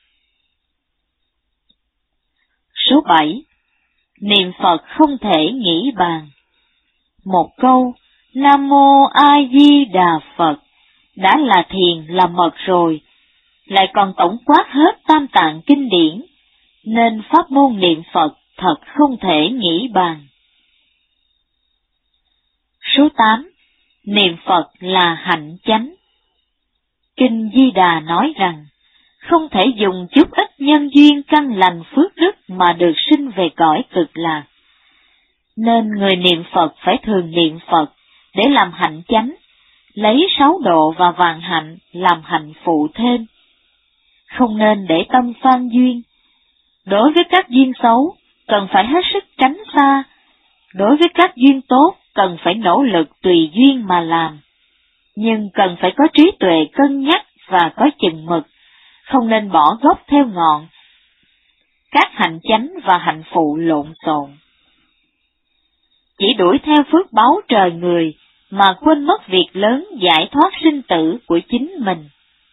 Số bảy. Niệm Phật không thể nghĩ bàn. Một câu Nam Mô A Di Đà Phật đã là thiền là mật rồi, lại còn tổng quát hết Tam Tạng kinh điển, nên pháp môn niệm Phật thật không thể nghĩ bàn. Số tám. Niệm Phật là hạnh chánh. Kinh Di Đà nói rằng, không thể dùng chút ít nhân duyên căn lành phước đức mà được sinh về cõi cực lạc. Nên người niệm Phật phải thường niệm Phật để làm hạnh chánh, lấy sáu độ và vạn hạnh làm hạnh phụ thêm. Không nên để tâm phan duyên. Đối với các duyên xấu, cần phải hết sức tránh xa. Đối với các duyên tốt, cần phải nỗ lực tùy duyên mà làm. Nhưng cần phải có trí tuệ cân nhắc và có chừng mực, không nên bỏ gốc theo ngọn. Các hạnh chánh và hạnh phụ lộn xộn. Chỉ đuổi theo phước báu trời người, mà quên mất việc lớn giải thoát sinh tử của chính mình.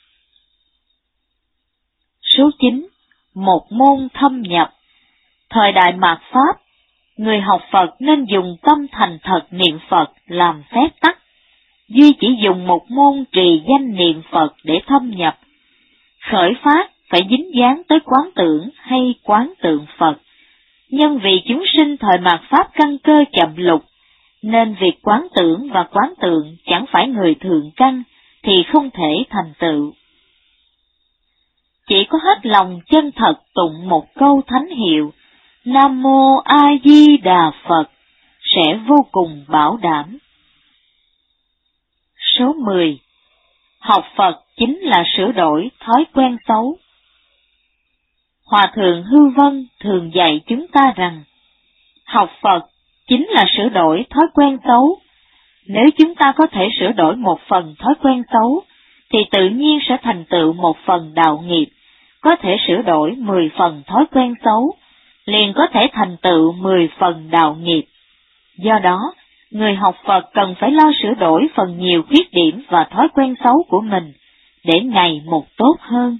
Số chín. Một môn thâm nhập. Thời đại mạt Pháp, người học Phật nên dùng tâm thành thật niệm Phật làm phép tắc. Duy chỉ dùng một môn trì danh niệm Phật để thâm nhập. Khởi phát phải dính dáng tới quán tưởng hay quán tượng Phật. Nhưng vì chúng sinh thời mạt Pháp căn cơ chậm lục, nên việc quán tưởng và quán tượng chẳng phải người thường căn, thì không thể thành tựu. Chỉ có hết lòng chân thật tụng một câu thánh hiệu, Nam Mô A Di Đà Phật, sẽ vô cùng bảo đảm. Số mười. Học Phật chính là sửa đổi thói quen xấu. Hòa thượng Hư Vân thường dạy chúng ta rằng, học Phật chính là sửa đổi thói quen xấu. Nếu chúng ta có thể sửa đổi một phần thói quen xấu, thì tự nhiên sẽ thành tựu một phần đạo nghiệp. Có thể sửa đổi mười phần thói quen xấu, liền có thể thành tựu mười phần đạo nghiệp. Do đó, người học Phật cần phải lo sửa đổi phần nhiều khuyết điểm và thói quen xấu của mình, để ngày một tốt hơn.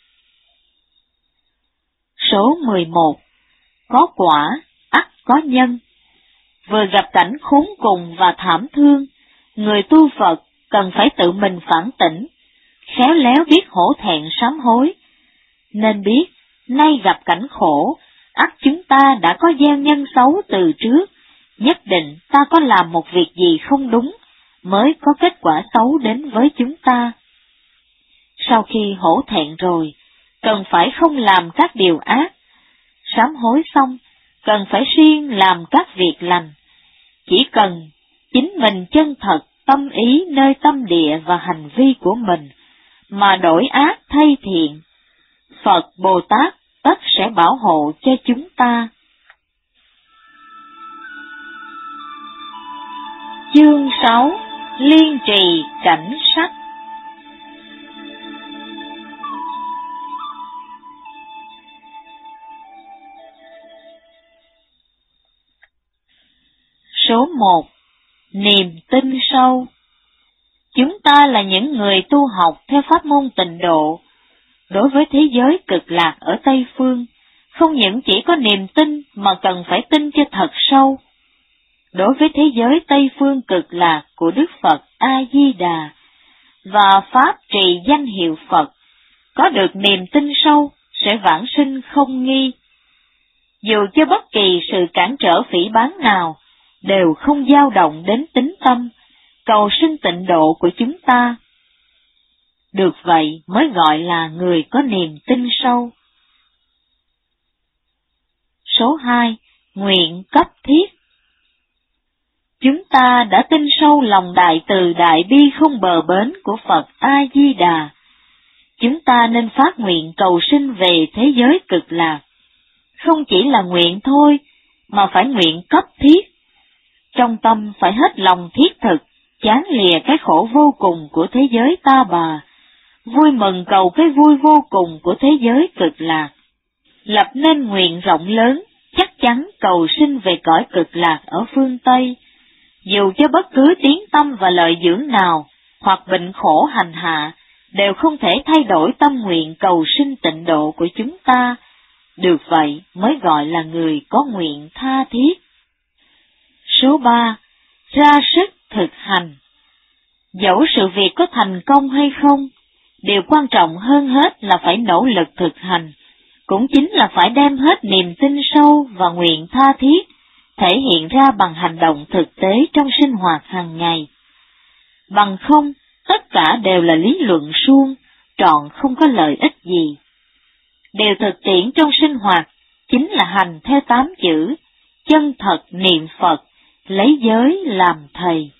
Số mười một. Có quả, ắt có nhân. Vừa gặp cảnh khốn cùng và thảm thương, người tu Phật cần phải tự mình phản tỉnh, khéo léo biết hổ thẹn sám hối. Nên biết, nay gặp cảnh khổ, ắt chúng ta đã có gieo nhân xấu từ trước, nhất định ta có làm một việc gì không đúng, mới có kết quả xấu đến với chúng ta. Sau khi hổ thẹn rồi, cần phải không làm các điều ác. Sám hối xong, cần phải siêng làm các việc lành. Chỉ cần chính mình chân thật tâm ý nơi tâm địa và hành vi của mình, mà đổi ác thay thiện, Phật Bồ Tát tất sẽ bảo hộ cho chúng ta. Chương sáu. Liên trì cảnh sắc. Số một. Niềm tin sâu. Chúng ta là những người tu học theo pháp môn tịnh độ. Đối với thế giới cực lạc ở Tây Phương, không những chỉ có niềm tin mà cần phải tin cho thật sâu. Đối với thế giới Tây Phương cực lạc của Đức Phật A-di-đà và Pháp trì danh hiệu Phật, có được niềm tin sâu sẽ vãng sinh không nghi. Dù cho bất kỳ sự cản trở phỉ báng nào, đều không dao động đến tính tâm, cầu sinh tịnh độ của chúng ta. Được vậy mới gọi là người có niềm tin sâu. Số hai. Nguyện cấp thiết. Chúng ta đã tin sâu lòng đại từ đại bi không bờ bến của Phật A-di-đà. Chúng ta nên phát nguyện cầu sinh về thế giới cực lạc. Không chỉ là nguyện thôi, mà phải nguyện cấp thiết. Trong tâm phải hết lòng thiết thực, chán lìa cái khổ vô cùng của thế giới ta bà, vui mừng cầu cái vui vô cùng của thế giới cực lạc. Lập nên nguyện rộng lớn, chắc chắn cầu sinh về cõi cực lạc ở phương Tây. Dù cho bất cứ tiếng tâm và lợi dưỡng nào, hoặc bệnh khổ hành hạ, đều không thể thay đổi tâm nguyện cầu sinh tịnh độ của chúng ta. Được vậy mới gọi là người có nguyện tha thiết. Số ba. Ra sức thực hành. Dẫu sự việc có thành công hay không, điều quan trọng hơn hết là phải nỗ lực thực hành, cũng chính là phải đem hết niềm tin sâu và nguyện tha thiết, thể hiện ra bằng hành động thực tế trong sinh hoạt hàng ngày. Bằng không, tất cả đều là lý luận suông, trọn không có lợi ích gì. Điều thực tiễn trong sinh hoạt chính là hành theo tám chữ, chân thật niệm Phật, lấy giới làm thầy.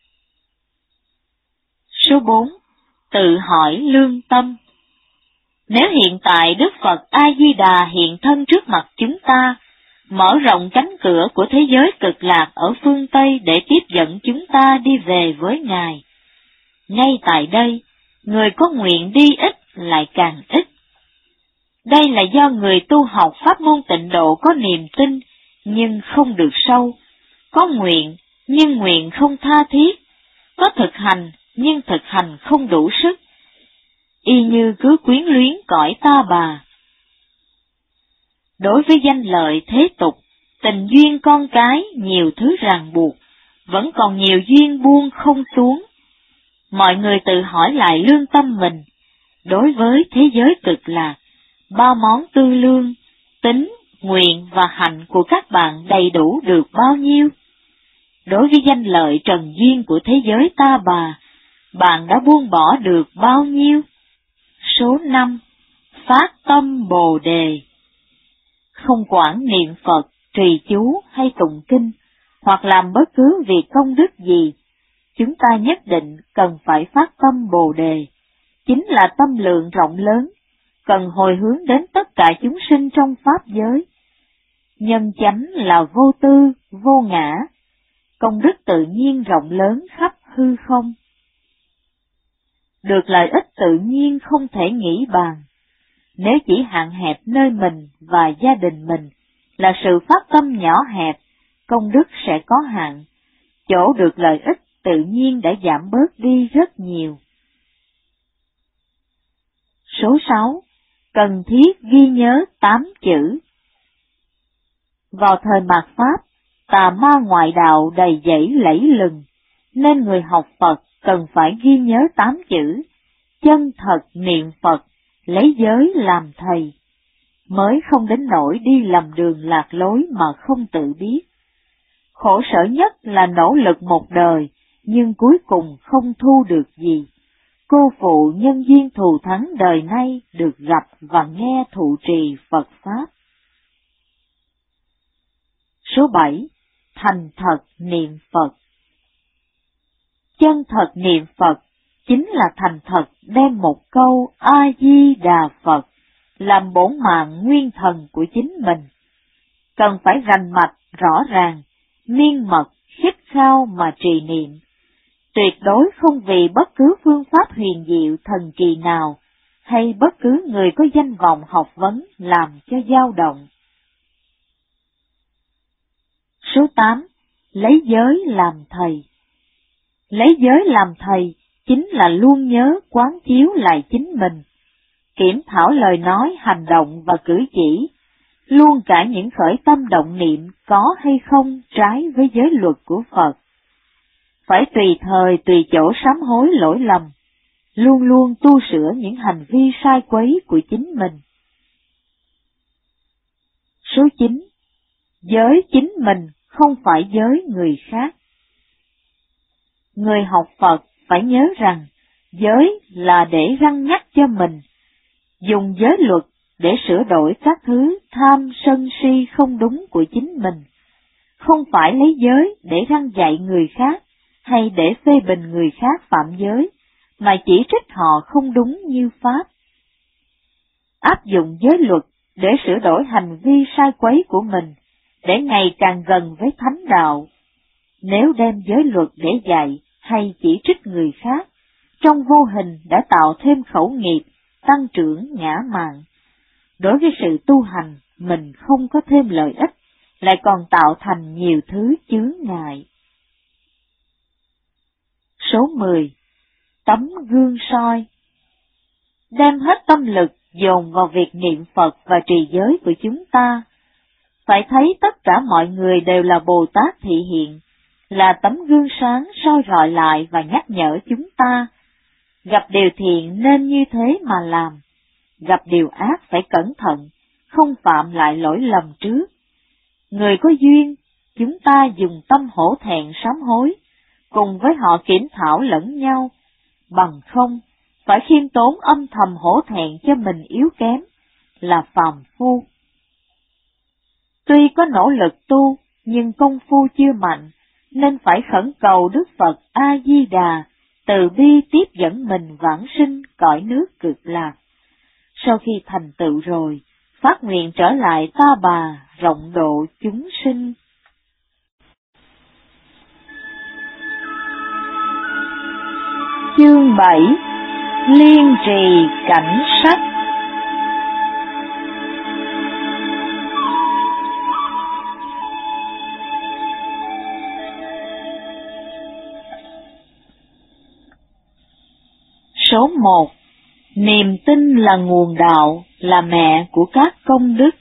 Số bốn. Tự hỏi lương tâm. Nếu hiện tại Đức Phật A-di-đà hiện thân trước mặt chúng ta, mở rộng cánh cửa của thế giới cực lạc ở phương Tây để tiếp dẫn chúng ta đi về với Ngài, ngay tại đây, người có nguyện đi ít lại càng ít. Đây là do người tu học pháp môn tịnh độ có niềm tin, nhưng không được sâu, có nguyện, nhưng nguyện không tha thiết, có thực hành, nhưng thực hành không đủ sức, y như cứ quyến luyến cõi ta bà. Đối với danh lợi thế tục, tình duyên con cái, nhiều thứ ràng buộc, vẫn còn nhiều duyên buông không xuống. Mọi người tự hỏi lại lương tâm mình, đối với thế giới cực lạc, ba món tư lương, tính, nguyện và hạnh của các bạn đầy đủ được bao nhiêu? Đối với danh lợi trần duyên của thế giới ta bà, bạn đã buông bỏ được bao nhiêu? Số năm. Phát tâm Bồ Đề. Không quản niệm Phật, trì chú hay tụng kinh, hoặc làm bất cứ việc công đức gì, chúng ta nhất định cần phải phát tâm Bồ Đề, chính là tâm lượng rộng lớn, cần hồi hướng đến tất cả chúng sinh trong Pháp giới. Nhân chánh là vô tư, vô ngã, công đức tự nhiên rộng lớn khắp hư không. Được lợi ích tự nhiên không thể nghĩ bàn. Nếu chỉ hạn hẹp nơi mình và gia đình mình là sự phát tâm nhỏ hẹp, công đức sẽ có hạn, chỗ được lợi ích tự nhiên đã giảm bớt đi rất nhiều. Số sáu. Cần thiết ghi nhớ tám chữ. Vào thời mạt Pháp, tà ma ngoại đạo đầy dẫy lẫy lừng, nên người học Phật cần phải ghi nhớ tám chữ, chân thật niệm Phật, lấy giới làm thầy, mới không đến nỗi đi lầm đường lạc lối mà không tự biết. Khổ sở nhất là nỗ lực một đời, nhưng cuối cùng không thu được gì. Cô phụ nhân duyên thù thắng đời nay được gặp và nghe thụ trì Phật Pháp. Số bảy. Thành thật niệm Phật. Chân thật niệm Phật chính là thành thật đem một câu A-di-đà Phật làm bổn mạng nguyên thần của chính mình. Cần phải rành mạch, rõ ràng, miên mật, khít khao mà trì niệm. Tuyệt đối không vì bất cứ phương pháp huyền diệu thần kỳ nào, hay bất cứ người có danh vọng học vấn làm cho dao động. Số tám. Lấy giới làm thầy. Lấy giới làm thầy chính là luôn nhớ quán chiếu lại chính mình, kiểm thảo lời nói, hành động và cử chỉ, luôn cả những khởi tâm động niệm có hay không trái với giới luật của Phật. Phải tùy thời tùy chỗ sám hối lỗi lầm, luôn luôn tu sửa những hành vi sai quấy của chính mình. Số chín. Giới chính mình không phải giới người khác. Người học Phật phải nhớ rằng giới là để răn nhắc cho mình, dùng giới luật để sửa đổi các thứ tham sân si không đúng của chính mình, không phải lấy giới để răn dạy người khác hay để phê bình người khác phạm giới, mà chỉ trích họ không đúng như Pháp. Áp dụng giới luật để sửa đổi hành vi sai quấy của mình, để ngày càng gần với thánh đạo. Nếu đem giới luật để dạy hay chỉ trích người khác, trong vô hình đã tạo thêm khẩu nghiệp, tăng trưởng ngã mạn. Đối với sự tu hành, mình không có thêm lợi ích, lại còn tạo thành nhiều thứ chướng ngại. Số mười. Tấm gương soi. Đem hết tâm lực dồn vào việc niệm Phật và trì giới của chúng ta. Phải thấy tất cả mọi người đều là Bồ Tát thị hiện, là tấm gương sáng soi rọi lại và nhắc nhở chúng ta. Gặp điều thiện nên như thế mà làm, gặp điều ác phải cẩn thận, không phạm lại lỗi lầm trước. Người có duyên, chúng ta dùng tâm hổ thẹn sám hối, cùng với họ kiểm thảo lẫn nhau, bằng không, phải khiêm tốn âm thầm hổ thẹn cho mình yếu kém, là phàm phu. Tuy có nỗ lực tu, nhưng công phu chưa mạnh, nên phải khẩn cầu Đức Phật A-di-đà từ bi tiếp dẫn mình vãng sinh cõi nước cực lạc. sau khi thành tựu rồi, phát nguyện trở lại Ta Bà, rộng độ chúng sinh. Chương bảy. Liên trì cảnh sắc. Số một. Niềm tin là nguồn đạo, là mẹ của các công đức.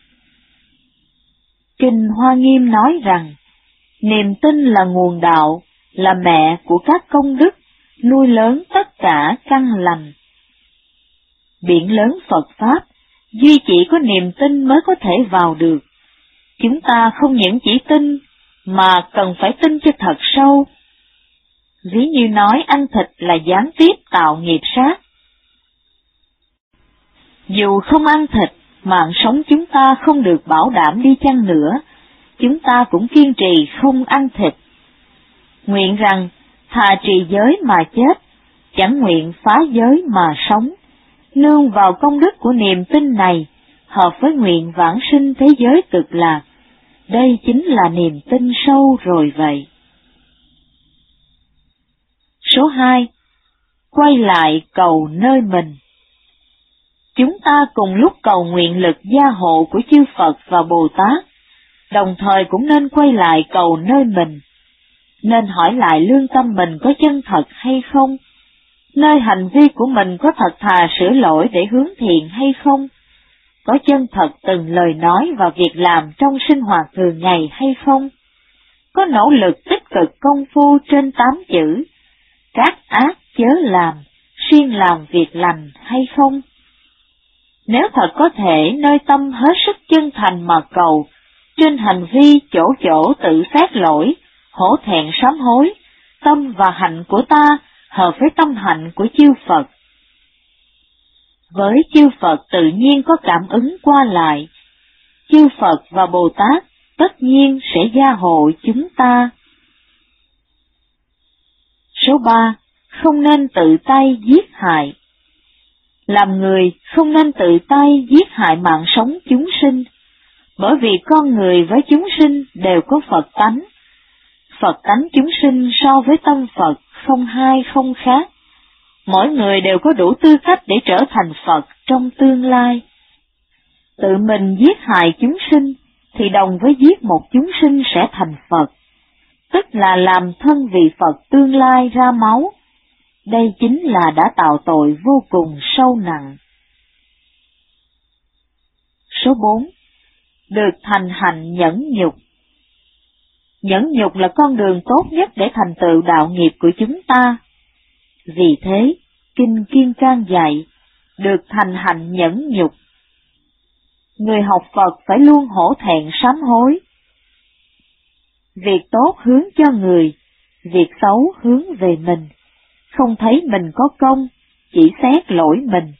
Kinh Hoa Nghiêm nói rằng, niềm tin là nguồn đạo, là mẹ của các công đức, nuôi lớn tất cả căn lành. Biển lớn Phật Pháp, duy chỉ có niềm tin mới có thể vào được. Chúng ta không những chỉ tin, mà cần phải tin cho thật sâu. Ví như nói ăn thịt là gián tiếp tạo nghiệp sát. Dù không ăn thịt, mạng sống chúng ta không được bảo đảm đi chăng nữa, chúng ta cũng kiên trì không ăn thịt. Nguyện rằng, thà trì giới mà chết, chẳng nguyện phá giới mà sống, nương vào công đức của niềm tin này, hợp với nguyện vãng sinh thế giới cực lạc. Đây chính là niềm tin sâu rồi vậy. Số hai. Quay lại cầu nơi mình. Chúng ta cùng lúc cầu nguyện lực gia hộ của chư Phật và Bồ Tát, đồng thời cũng nên quay lại cầu nơi mình. Nên hỏi lại lương tâm mình có chân thật hay không? Nơi hành vi của mình có thật thà sửa lỗi để hướng thiện hay không? Có chân thật từng lời nói và việc làm trong sinh hoạt thường ngày hay không? Có nỗ lực tích cực công phu trên tám chữ, các ác chớ làm, siêng làm việc lành hay không? Nếu thật có thể nơi tâm hết sức chân thành mà cầu, trên hành vi chỗ chỗ tự xét lỗi, hổ thẹn sám hối, tâm và hạnh của ta hợp với tâm hạnh của chư Phật. Với chư Phật tự nhiên có cảm ứng qua lại, chư Phật và Bồ Tát tất nhiên sẽ gia hộ chúng ta. Số ba. Không nên tự tay giết hại. Làm người không nên tự tay giết hại mạng sống chúng sinh, bởi vì con người với chúng sinh đều có Phật tánh. Phật tánh chúng sinh so với tâm Phật không hai không khác. Mỗi người đều có đủ tư cách để trở thành Phật trong tương lai. Tự mình giết hại chúng sinh thì đồng với giết một chúng sinh sẽ thành Phật, tức là làm thân vị Phật tương lai ra máu. Đây chính là đã tạo tội vô cùng sâu nặng. Số bốn. Được thành hành nhẫn nhục. Nhẫn nhục là con đường tốt nhất để thành tựu đạo nghiệp của chúng ta. Vì thế, Kinh Kim Cang dạy, được thành hành nhẫn nhục. Người học Phật phải luôn hổ thẹn sám hối. Việc tốt hướng cho người, việc xấu hướng về mình, không thấy mình có công, chỉ xét lỗi mình.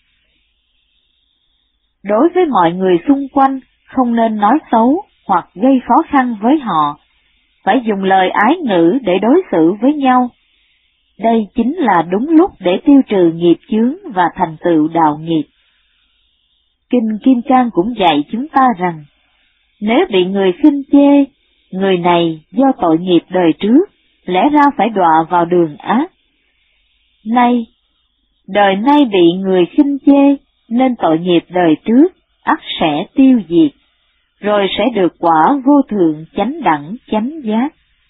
Đối với mọi người xung quanh, không nên nói xấu hoặc gây khó khăn với họ, phải dùng lời ái ngữ để đối xử với nhau. Đây chính là đúng lúc để tiêu trừ nghiệp chướng và thành tựu đạo nghiệp. Kinh Kim Cang cũng dạy chúng ta rằng, nếu bị người khinh chê, người này do tội nghiệp đời trước, lẽ ra phải đọa vào đường ác. Nay, đời nay bị người khinh chê, nên tội nghiệp đời trước, ắt sẽ tiêu diệt, rồi sẽ được quả vô thượng chánh đẳng chánh giác.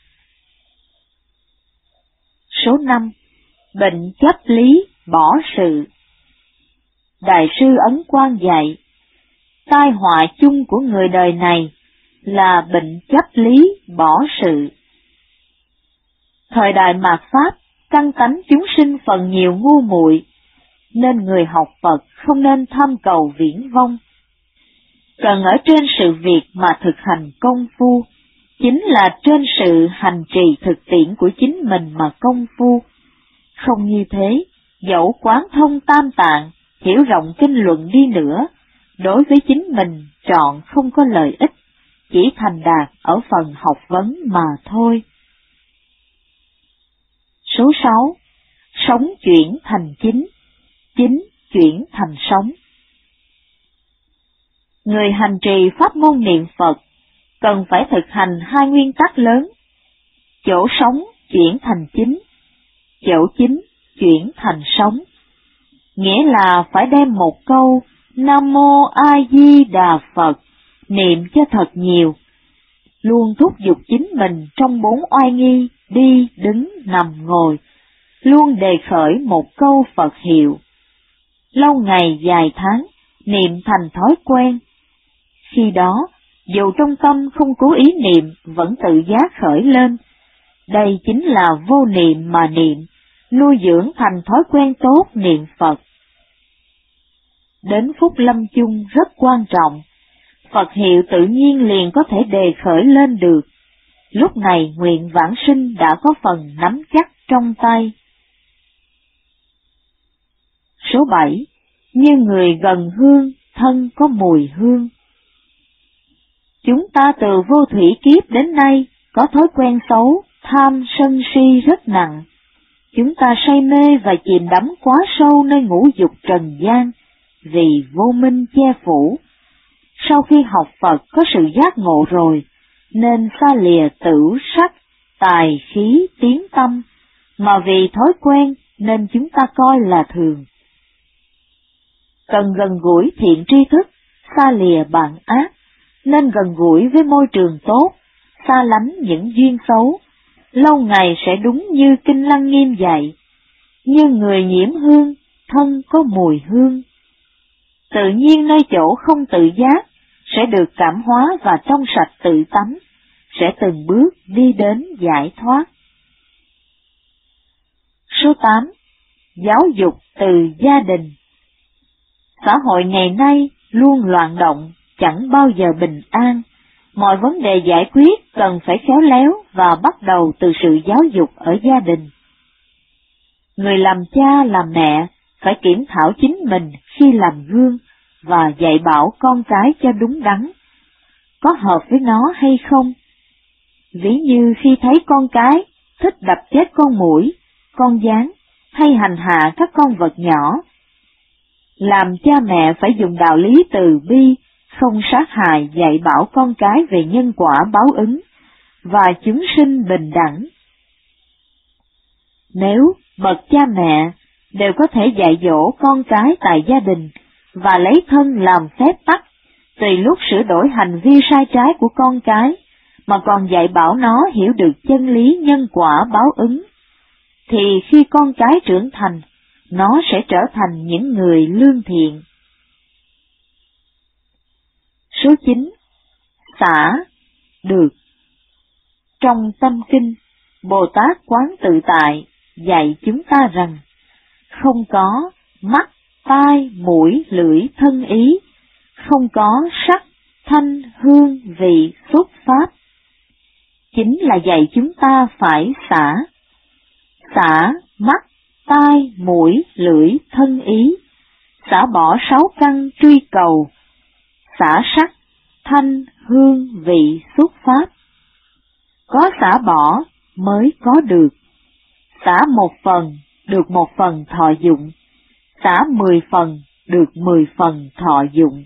Số năm. Bệnh chấp lý, bỏ sự. Đại sư Ấn Quang dạy, tai họa chung của người đời này là bệnh chấp lý, bỏ sự. Thời đại mạt Pháp, căn tánh chúng sinh phần nhiều ngu muội, nên người học Phật không nên tham cầu viễn vông. Cần ở trên sự việc mà thực hành công phu, chính là trên sự hành trì thực tiễn của chính mình mà công phu. Không như thế, dẫu quán thông tam tạng, hiểu rộng kinh luận đi nữa, đối với chính mình trọn không có lợi ích, chỉ thành đạt ở phần học vấn mà thôi. Số sáu. Sống chuyển thành chính, chính chuyển thành sống. Người hành trì pháp môn niệm Phật cần phải thực hành hai nguyên tắc lớn: chỗ sống chuyển thành chính, chỗ chính chuyển thành sống. Nghĩa là phải đem một câu Nam Mô A Di Đà Phật niệm cho thật nhiều, luôn thúc giục chính mình trong bốn oai nghi đi, đứng, nằm, ngồi, luôn đề khởi một câu Phật hiệu. Lâu ngày dài tháng, niệm thành thói quen. Khi đó, dù trong tâm không cố ý niệm, vẫn tự giác khởi lên. Đây chính là vô niệm mà niệm, nuôi dưỡng thành thói quen tốt niệm Phật. Đến phút lâm chung rất quan trọng, Phật hiệu tự nhiên liền có thể đề khởi lên được. Lúc này nguyện vãng sinh đã có phần nắm chắc trong tay. Số bảy. Như người gần hương, thân có mùi hương. Chúng ta từ vô thủy kiếp đến nay có thói quen xấu, tham sân si rất nặng. Chúng ta say mê và chìm đắm quá sâu nơi ngũ dục trần gian, vì vô minh che phủ. Sau khi học Phật có sự giác ngộ rồi, nên xa lìa tửu sắc, tài khí, tiếng tâm, mà vì thói quen nên chúng ta coi là thường. Cần gần gũi thiện tri thức, xa lìa bạn ác, nên gần gũi với môi trường tốt, xa lánh những duyên xấu, lâu ngày sẽ đúng như Kinh Lăng Nghiêm dạy, như người nhiễm hương, thân có mùi hương. Tự nhiên nơi chỗ không tự giác, sẽ được cảm hóa và trong sạch tự tánh, sẽ từng bước đi đến giải thoát. Số tám. Giáo dục từ gia đình. Xã hội ngày nay luôn loạn động, chẳng bao giờ bình an. Mọi vấn đề giải quyết cần phải khéo léo và bắt đầu từ sự giáo dục ở gia đình. Người làm cha làm mẹ phải kiểm thảo chính mình khi làm gương và dạy bảo con cái cho đúng đắn, có hợp với nó hay không. Ví như khi thấy con cái thích đập chết con muỗi, con gián hay hành hạ các con vật nhỏ, làm cha mẹ phải dùng đạo lý từ bi, không sát hại dạy bảo con cái về nhân quả báo ứng và chúng sinh bình đẳng. Nếu bậc cha mẹ đều có thể dạy dỗ con cái tại gia đình và lấy thân làm phép tắc, tùy lúc sửa đổi hành vi sai trái của con cái, mà còn dạy bảo nó hiểu được chân lý nhân quả báo ứng, thì khi con cái trưởng thành, nó sẽ trở thành những người lương thiện. Số chín. Xả được. Trong Tâm Kinh, Bồ Tát Quán Tự Tại dạy chúng ta rằng, không có mắt, tai, mũi, lưỡi, thân ý, không có sắc, thanh, hương, vị, xúc, pháp. Chính là dạy chúng ta phải xả. Xả mắt, tai, mũi, lưỡi, thân ý, xả bỏ sáu căn truy cầu, xả sắc, thanh, hương, vị, xúc, pháp. Có xả bỏ mới có được. Xả một phần, được một phần thọ dụng. Xả mười phần, được mười phần thọ dụng.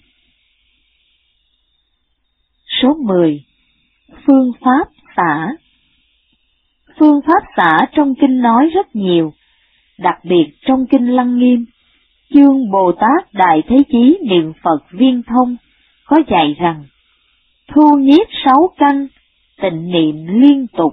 Số mười. Phương pháp xả. Phương pháp xả trong kinh nói rất nhiều, đặc biệt trong Kinh Lăng Nghiêm, chương Bồ Tát Đại Thế Chí Niệm Phật Viên Thông có dạy rằng, thu nhiếp sáu căn, tịnh niệm liên tục.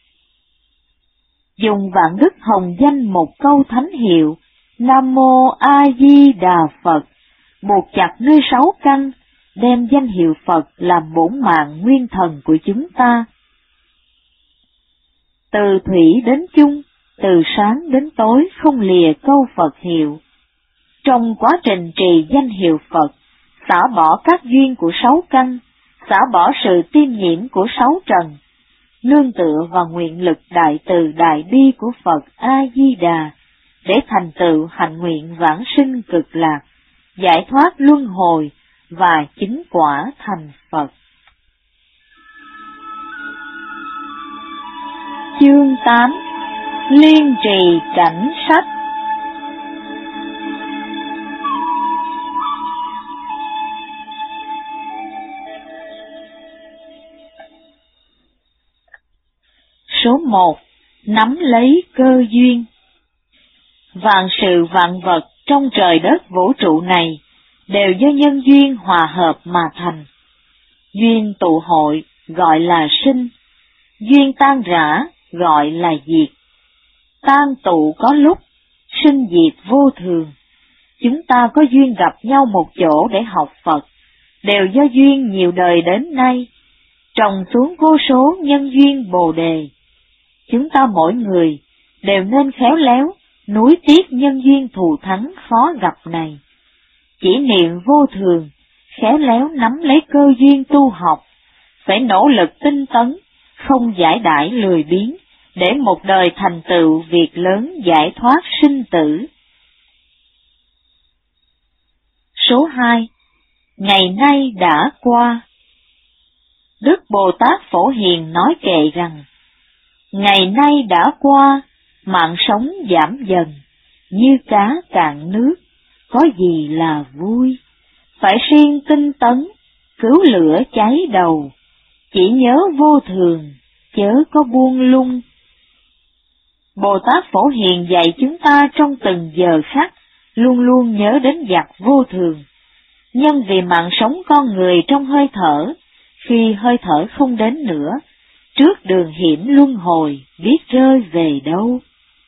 Dùng vạn đức hồng danh một câu thánh hiệu, Nam Mô A Di Đà Phật, buộc chặt nơi sáu căn, đem danh hiệu Phật làm bổn mạng nguyên thần của chúng ta. Từ thủy đến chung, từ sáng đến tối không lìa câu Phật hiệu. Trong quá trình trì danh hiệu Phật, xả bỏ các duyên của sáu căn, xả bỏ sự tiêm nhiễm của sáu trần, nương tựa vào nguyện lực đại từ đại bi của Phật A-di-đà, để thành tựu hạnh nguyện vãng sinh cực lạc, giải thoát luân hồi và chứng quả thành Phật. Chương tám. Liên trì cảnh sách. Số một, nắm lấy cơ duyên. Vạn sự vạn vật trong trời đất vũ trụ này đều do nhân duyên hòa hợp mà thành. Duyên tụ hội gọi là sinh, duyên tan rã gọi là diệt. Tan tụ có lúc, sinh diệt vô thường. Chúng ta có duyên gặp nhau một chỗ để học Phật, đều do duyên nhiều đời đến nay, trồng xuống vô số nhân duyên bồ đề. Chúng ta mỗi người đều nên khéo léo, nuối tiếc nhân duyên thù thắng khó gặp này. Chỉ niệm vô thường, khéo léo nắm lấy cơ duyên tu học, phải nỗ lực tinh tấn, không giải đãi lười biếng, để một đời thành tựu việc lớn giải thoát sinh tử. Số hai, ngày nay đã qua. Đức Bồ Tát Phổ Hiền nói kệ rằng, ngày nay đã qua, mạng sống giảm dần, như cá cạn nước, có gì là vui. Phải siêng tinh tấn, cứu lửa cháy đầu, chỉ nhớ vô thường, chớ có buông lung. Bồ Tát Phổ Hiền dạy chúng ta trong từng giờ khắc, luôn luôn nhớ đến giặc vô thường. Nhân vì mạng sống con người trong hơi thở, khi hơi thở không đến nữa, trước đường hiểm luân hồi, biết rơi về đâu.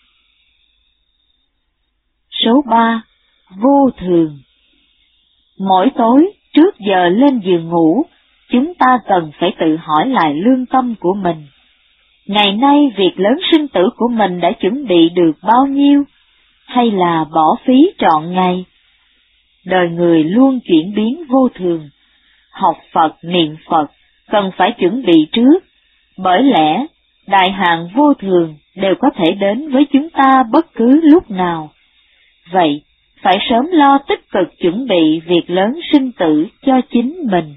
Số ba, vô thường. Mỗi tối, trước giờ lên giường ngủ, chúng ta cần phải tự hỏi lại lương tâm của mình. Ngày nay việc lớn sinh tử của mình đã chuẩn bị được bao nhiêu, hay là bỏ phí trọn ngày? Đời người luôn chuyển biến vô thường, học Phật niệm Phật cần phải chuẩn bị trước, bởi lẽ đại hạn vô thường đều có thể đến với chúng ta bất cứ lúc nào. Vậy, phải sớm lo tích cực chuẩn bị việc lớn sinh tử cho chính mình.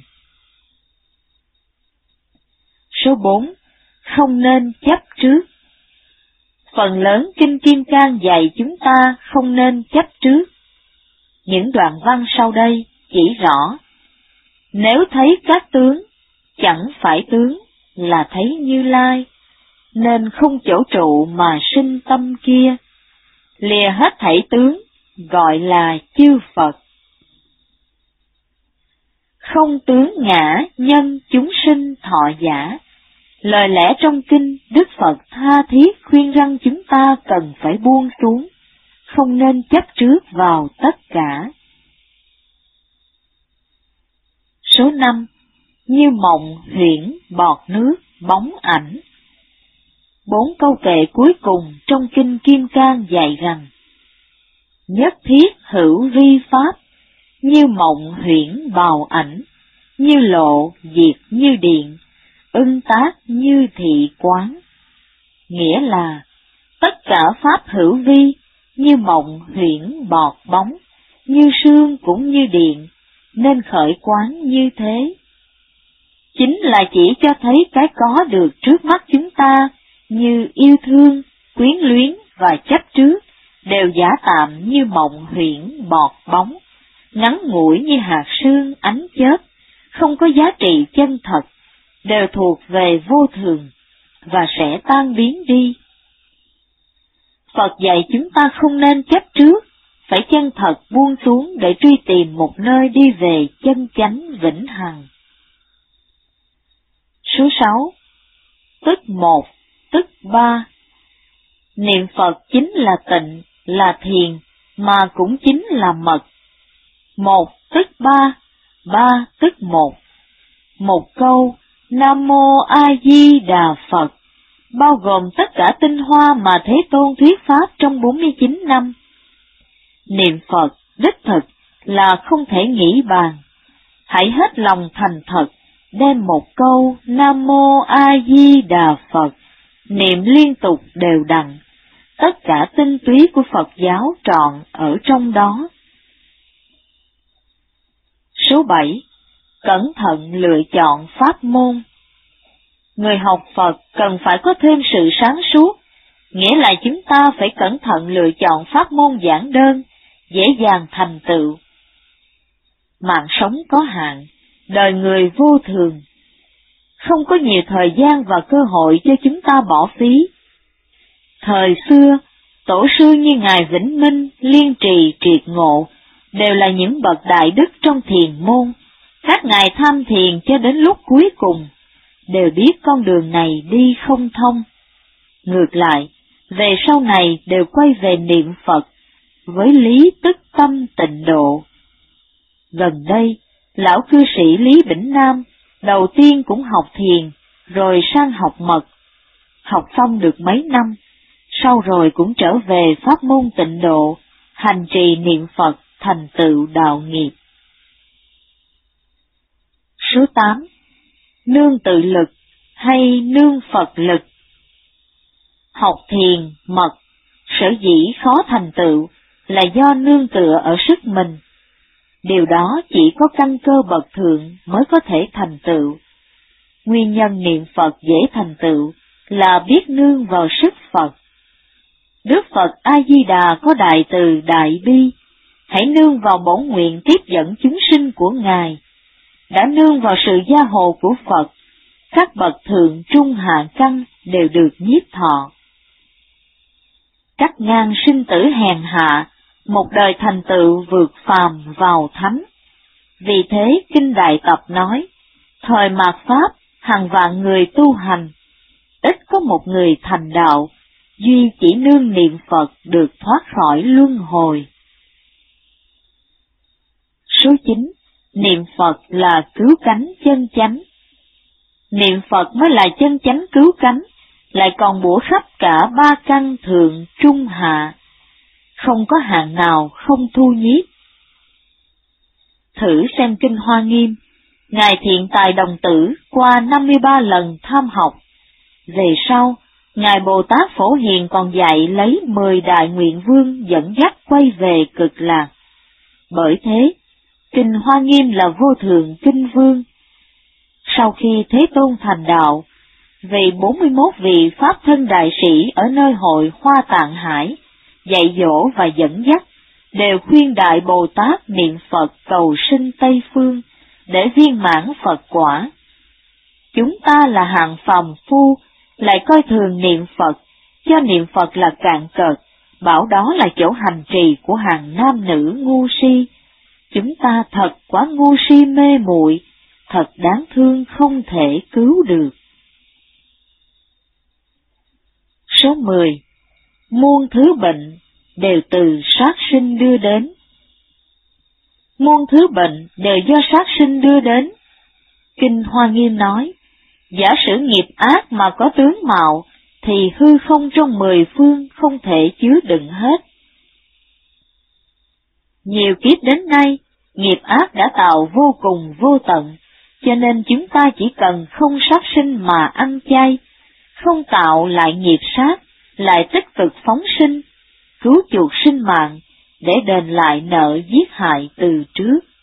Số bốn, không nên chấp trước. Phần lớn Kinh Kim Cang dạy chúng ta không nên chấp trước. Những đoạn văn sau đây chỉ rõ, nếu thấy các tướng, chẳng phải tướng là thấy Như Lai, nên không chỗ trụ mà sinh tâm kia. Lìa hết thảy tướng, gọi là chư Phật. Không tướng ngã nhân chúng sinh thọ giả. Lời lẽ trong kinh, Đức Phật tha thiết khuyên rằng chúng ta cần phải buông xuống, không nên chấp trước vào tất cả. Số năm, như mộng huyễn bọt nước bóng ảnh. Bốn câu kệ cuối cùng trong Kinh Kim Cang dạy rằng, nhất thiết hữu vi pháp, như mộng huyễn bào ảnh, như lộ diệt như điện, ưng tác như thị quán. Nghĩa là, tất cả pháp hữu vi, như mộng huyễn bọt bóng, như sương cũng như điện, nên khởi quán như thế. Chính là chỉ cho thấy cái có được trước mắt chúng ta, như yêu thương, quyến luyến và chấp trước, đều giả tạm như mộng huyễn bọt bóng, ngắn ngủi như hạt sương ánh chớp, không có giá trị chân thật, đều thuộc về vô thường, và sẽ tan biến đi. Phật dạy chúng ta không nên chấp trước, phải chân thật buông xuống để truy tìm một nơi đi về chân chánh vĩnh hằng. Số sáu, tức một, tức ba. Niệm Phật chính là tịnh, là thiền, mà cũng chính là mật. Một tức ba, ba tức một. Một câu Nam Mô A Di Đà Phật bao gồm tất cả tinh hoa mà Thế Tôn thuyết pháp trong bốn mươi chín năm. Niệm Phật đích thực là không thể nghĩ bàn. Hãy hết lòng thành thật, đem một câu Nam Mô A Di Đà Phật niệm liên tục đều đặn. Tất cả tinh túy của Phật giáo trọn ở trong đó. Số bảy, cẩn thận lựa chọn pháp môn. Người học Phật cần phải có thêm sự sáng suốt, nghĩa là chúng ta phải cẩn thận lựa chọn pháp môn giản đơn, dễ dàng thành tựu. Mạng sống có hạn, đời người vô thường. không có nhiều thời gian và cơ hội cho chúng ta bỏ phí. Thời xưa, tổ sư như Ngài Vĩnh Minh, Liên Trì, Triệt Ngộ, đều là những bậc đại đức trong thiền môn. Các ngài tham thiền cho đến lúc cuối cùng, đều biết con đường này đi không thông. Ngược lại, về sau này đều quay về niệm Phật, với lý tức tâm tịnh độ. Gần đây, lão cư sĩ Lý Bỉnh Nam, đầu tiên cũng học thiền, rồi sang học mật. Học xong được mấy năm, sau rồi cũng trở về pháp môn tịnh độ, hành trì niệm Phật, thành tựu đạo nghiệp. Số tám. Nương tự lực hay nương Phật lực? Học thiền, mật, sở dĩ khó thành tựu là do nương tựa ở sức mình. Điều đó chỉ có căn cơ bậc thượng mới có thể thành tựu. Nguyên nhân niệm Phật dễ thành tựu là biết nương vào sức Phật. Đức Phật A-di-đà có đại từ đại bi, hãy nương vào bổn nguyện tiếp dẫn chúng sinh của Ngài. Đã nương vào sự gia hộ của Phật, các bậc thượng trung hạ căn đều được nhiếp thọ. Cắt ngang sinh tử hèn hạ, một đời thành tựu vượt phàm vào thánh. Vì thế Kinh Đại Tập nói, thời mạt Pháp, hàng vạn người tu hành, ít có một người thành đạo, duy chỉ nương niệm Phật được thoát khỏi luân hồi. Số chín. Niệm Phật là cứu cánh chân chánh. Niệm Phật mới là chân chánh cứu cánh, lại còn bủa khắp cả ba căn thượng trung hạ, không có hạng nào không thu nhiếp. Thử xem Kinh Hoa Nghiêm, Ngài Thiện Tài Đồng Tử qua năm mươi ba lần tham học. Về sau, Ngài Bồ Tát Phổ Hiền còn dạy lấy mười đại nguyện vương dẫn dắt quay về cực lạc. Bởi thế, Kinh Hoa Nghiêm là vô thượng kinh vương. Sau khi Thế Tôn thành đạo, vì bốn mươi mốt vị Pháp thân đại sĩ ở nơi hội Hoa Tạng Hải, dạy dỗ và dẫn dắt, đều khuyên Đại Bồ Tát niệm Phật cầu sinh Tây Phương, để viên mãn Phật quả. Chúng ta là hạng phàm phu, lại coi thường niệm Phật, cho niệm Phật là cạn cợt, bảo đó là chỗ hành trì của hàng nam nữ ngu si. Chúng ta thật quá ngu si mê muội, thật đáng thương không thể cứu được. Số mười. Muôn thứ bệnh đều từ sát sinh đưa đến. Muôn thứ bệnh đều do sát sinh đưa đến. Kinh Hoa Nghiêm nói, giả sử nghiệp ác mà có tướng mạo, thì hư không trong mười phương không thể chứa đựng hết. Nhiều kiếp đến nay, nghiệp ác đã tạo vô cùng vô tận, cho nên chúng ta chỉ cần không sát sinh mà ăn chay, không tạo lại nghiệp sát, lại tích cực phóng sinh, cứu chuộc sinh mạng, để đền lại nợ giết hại từ trước.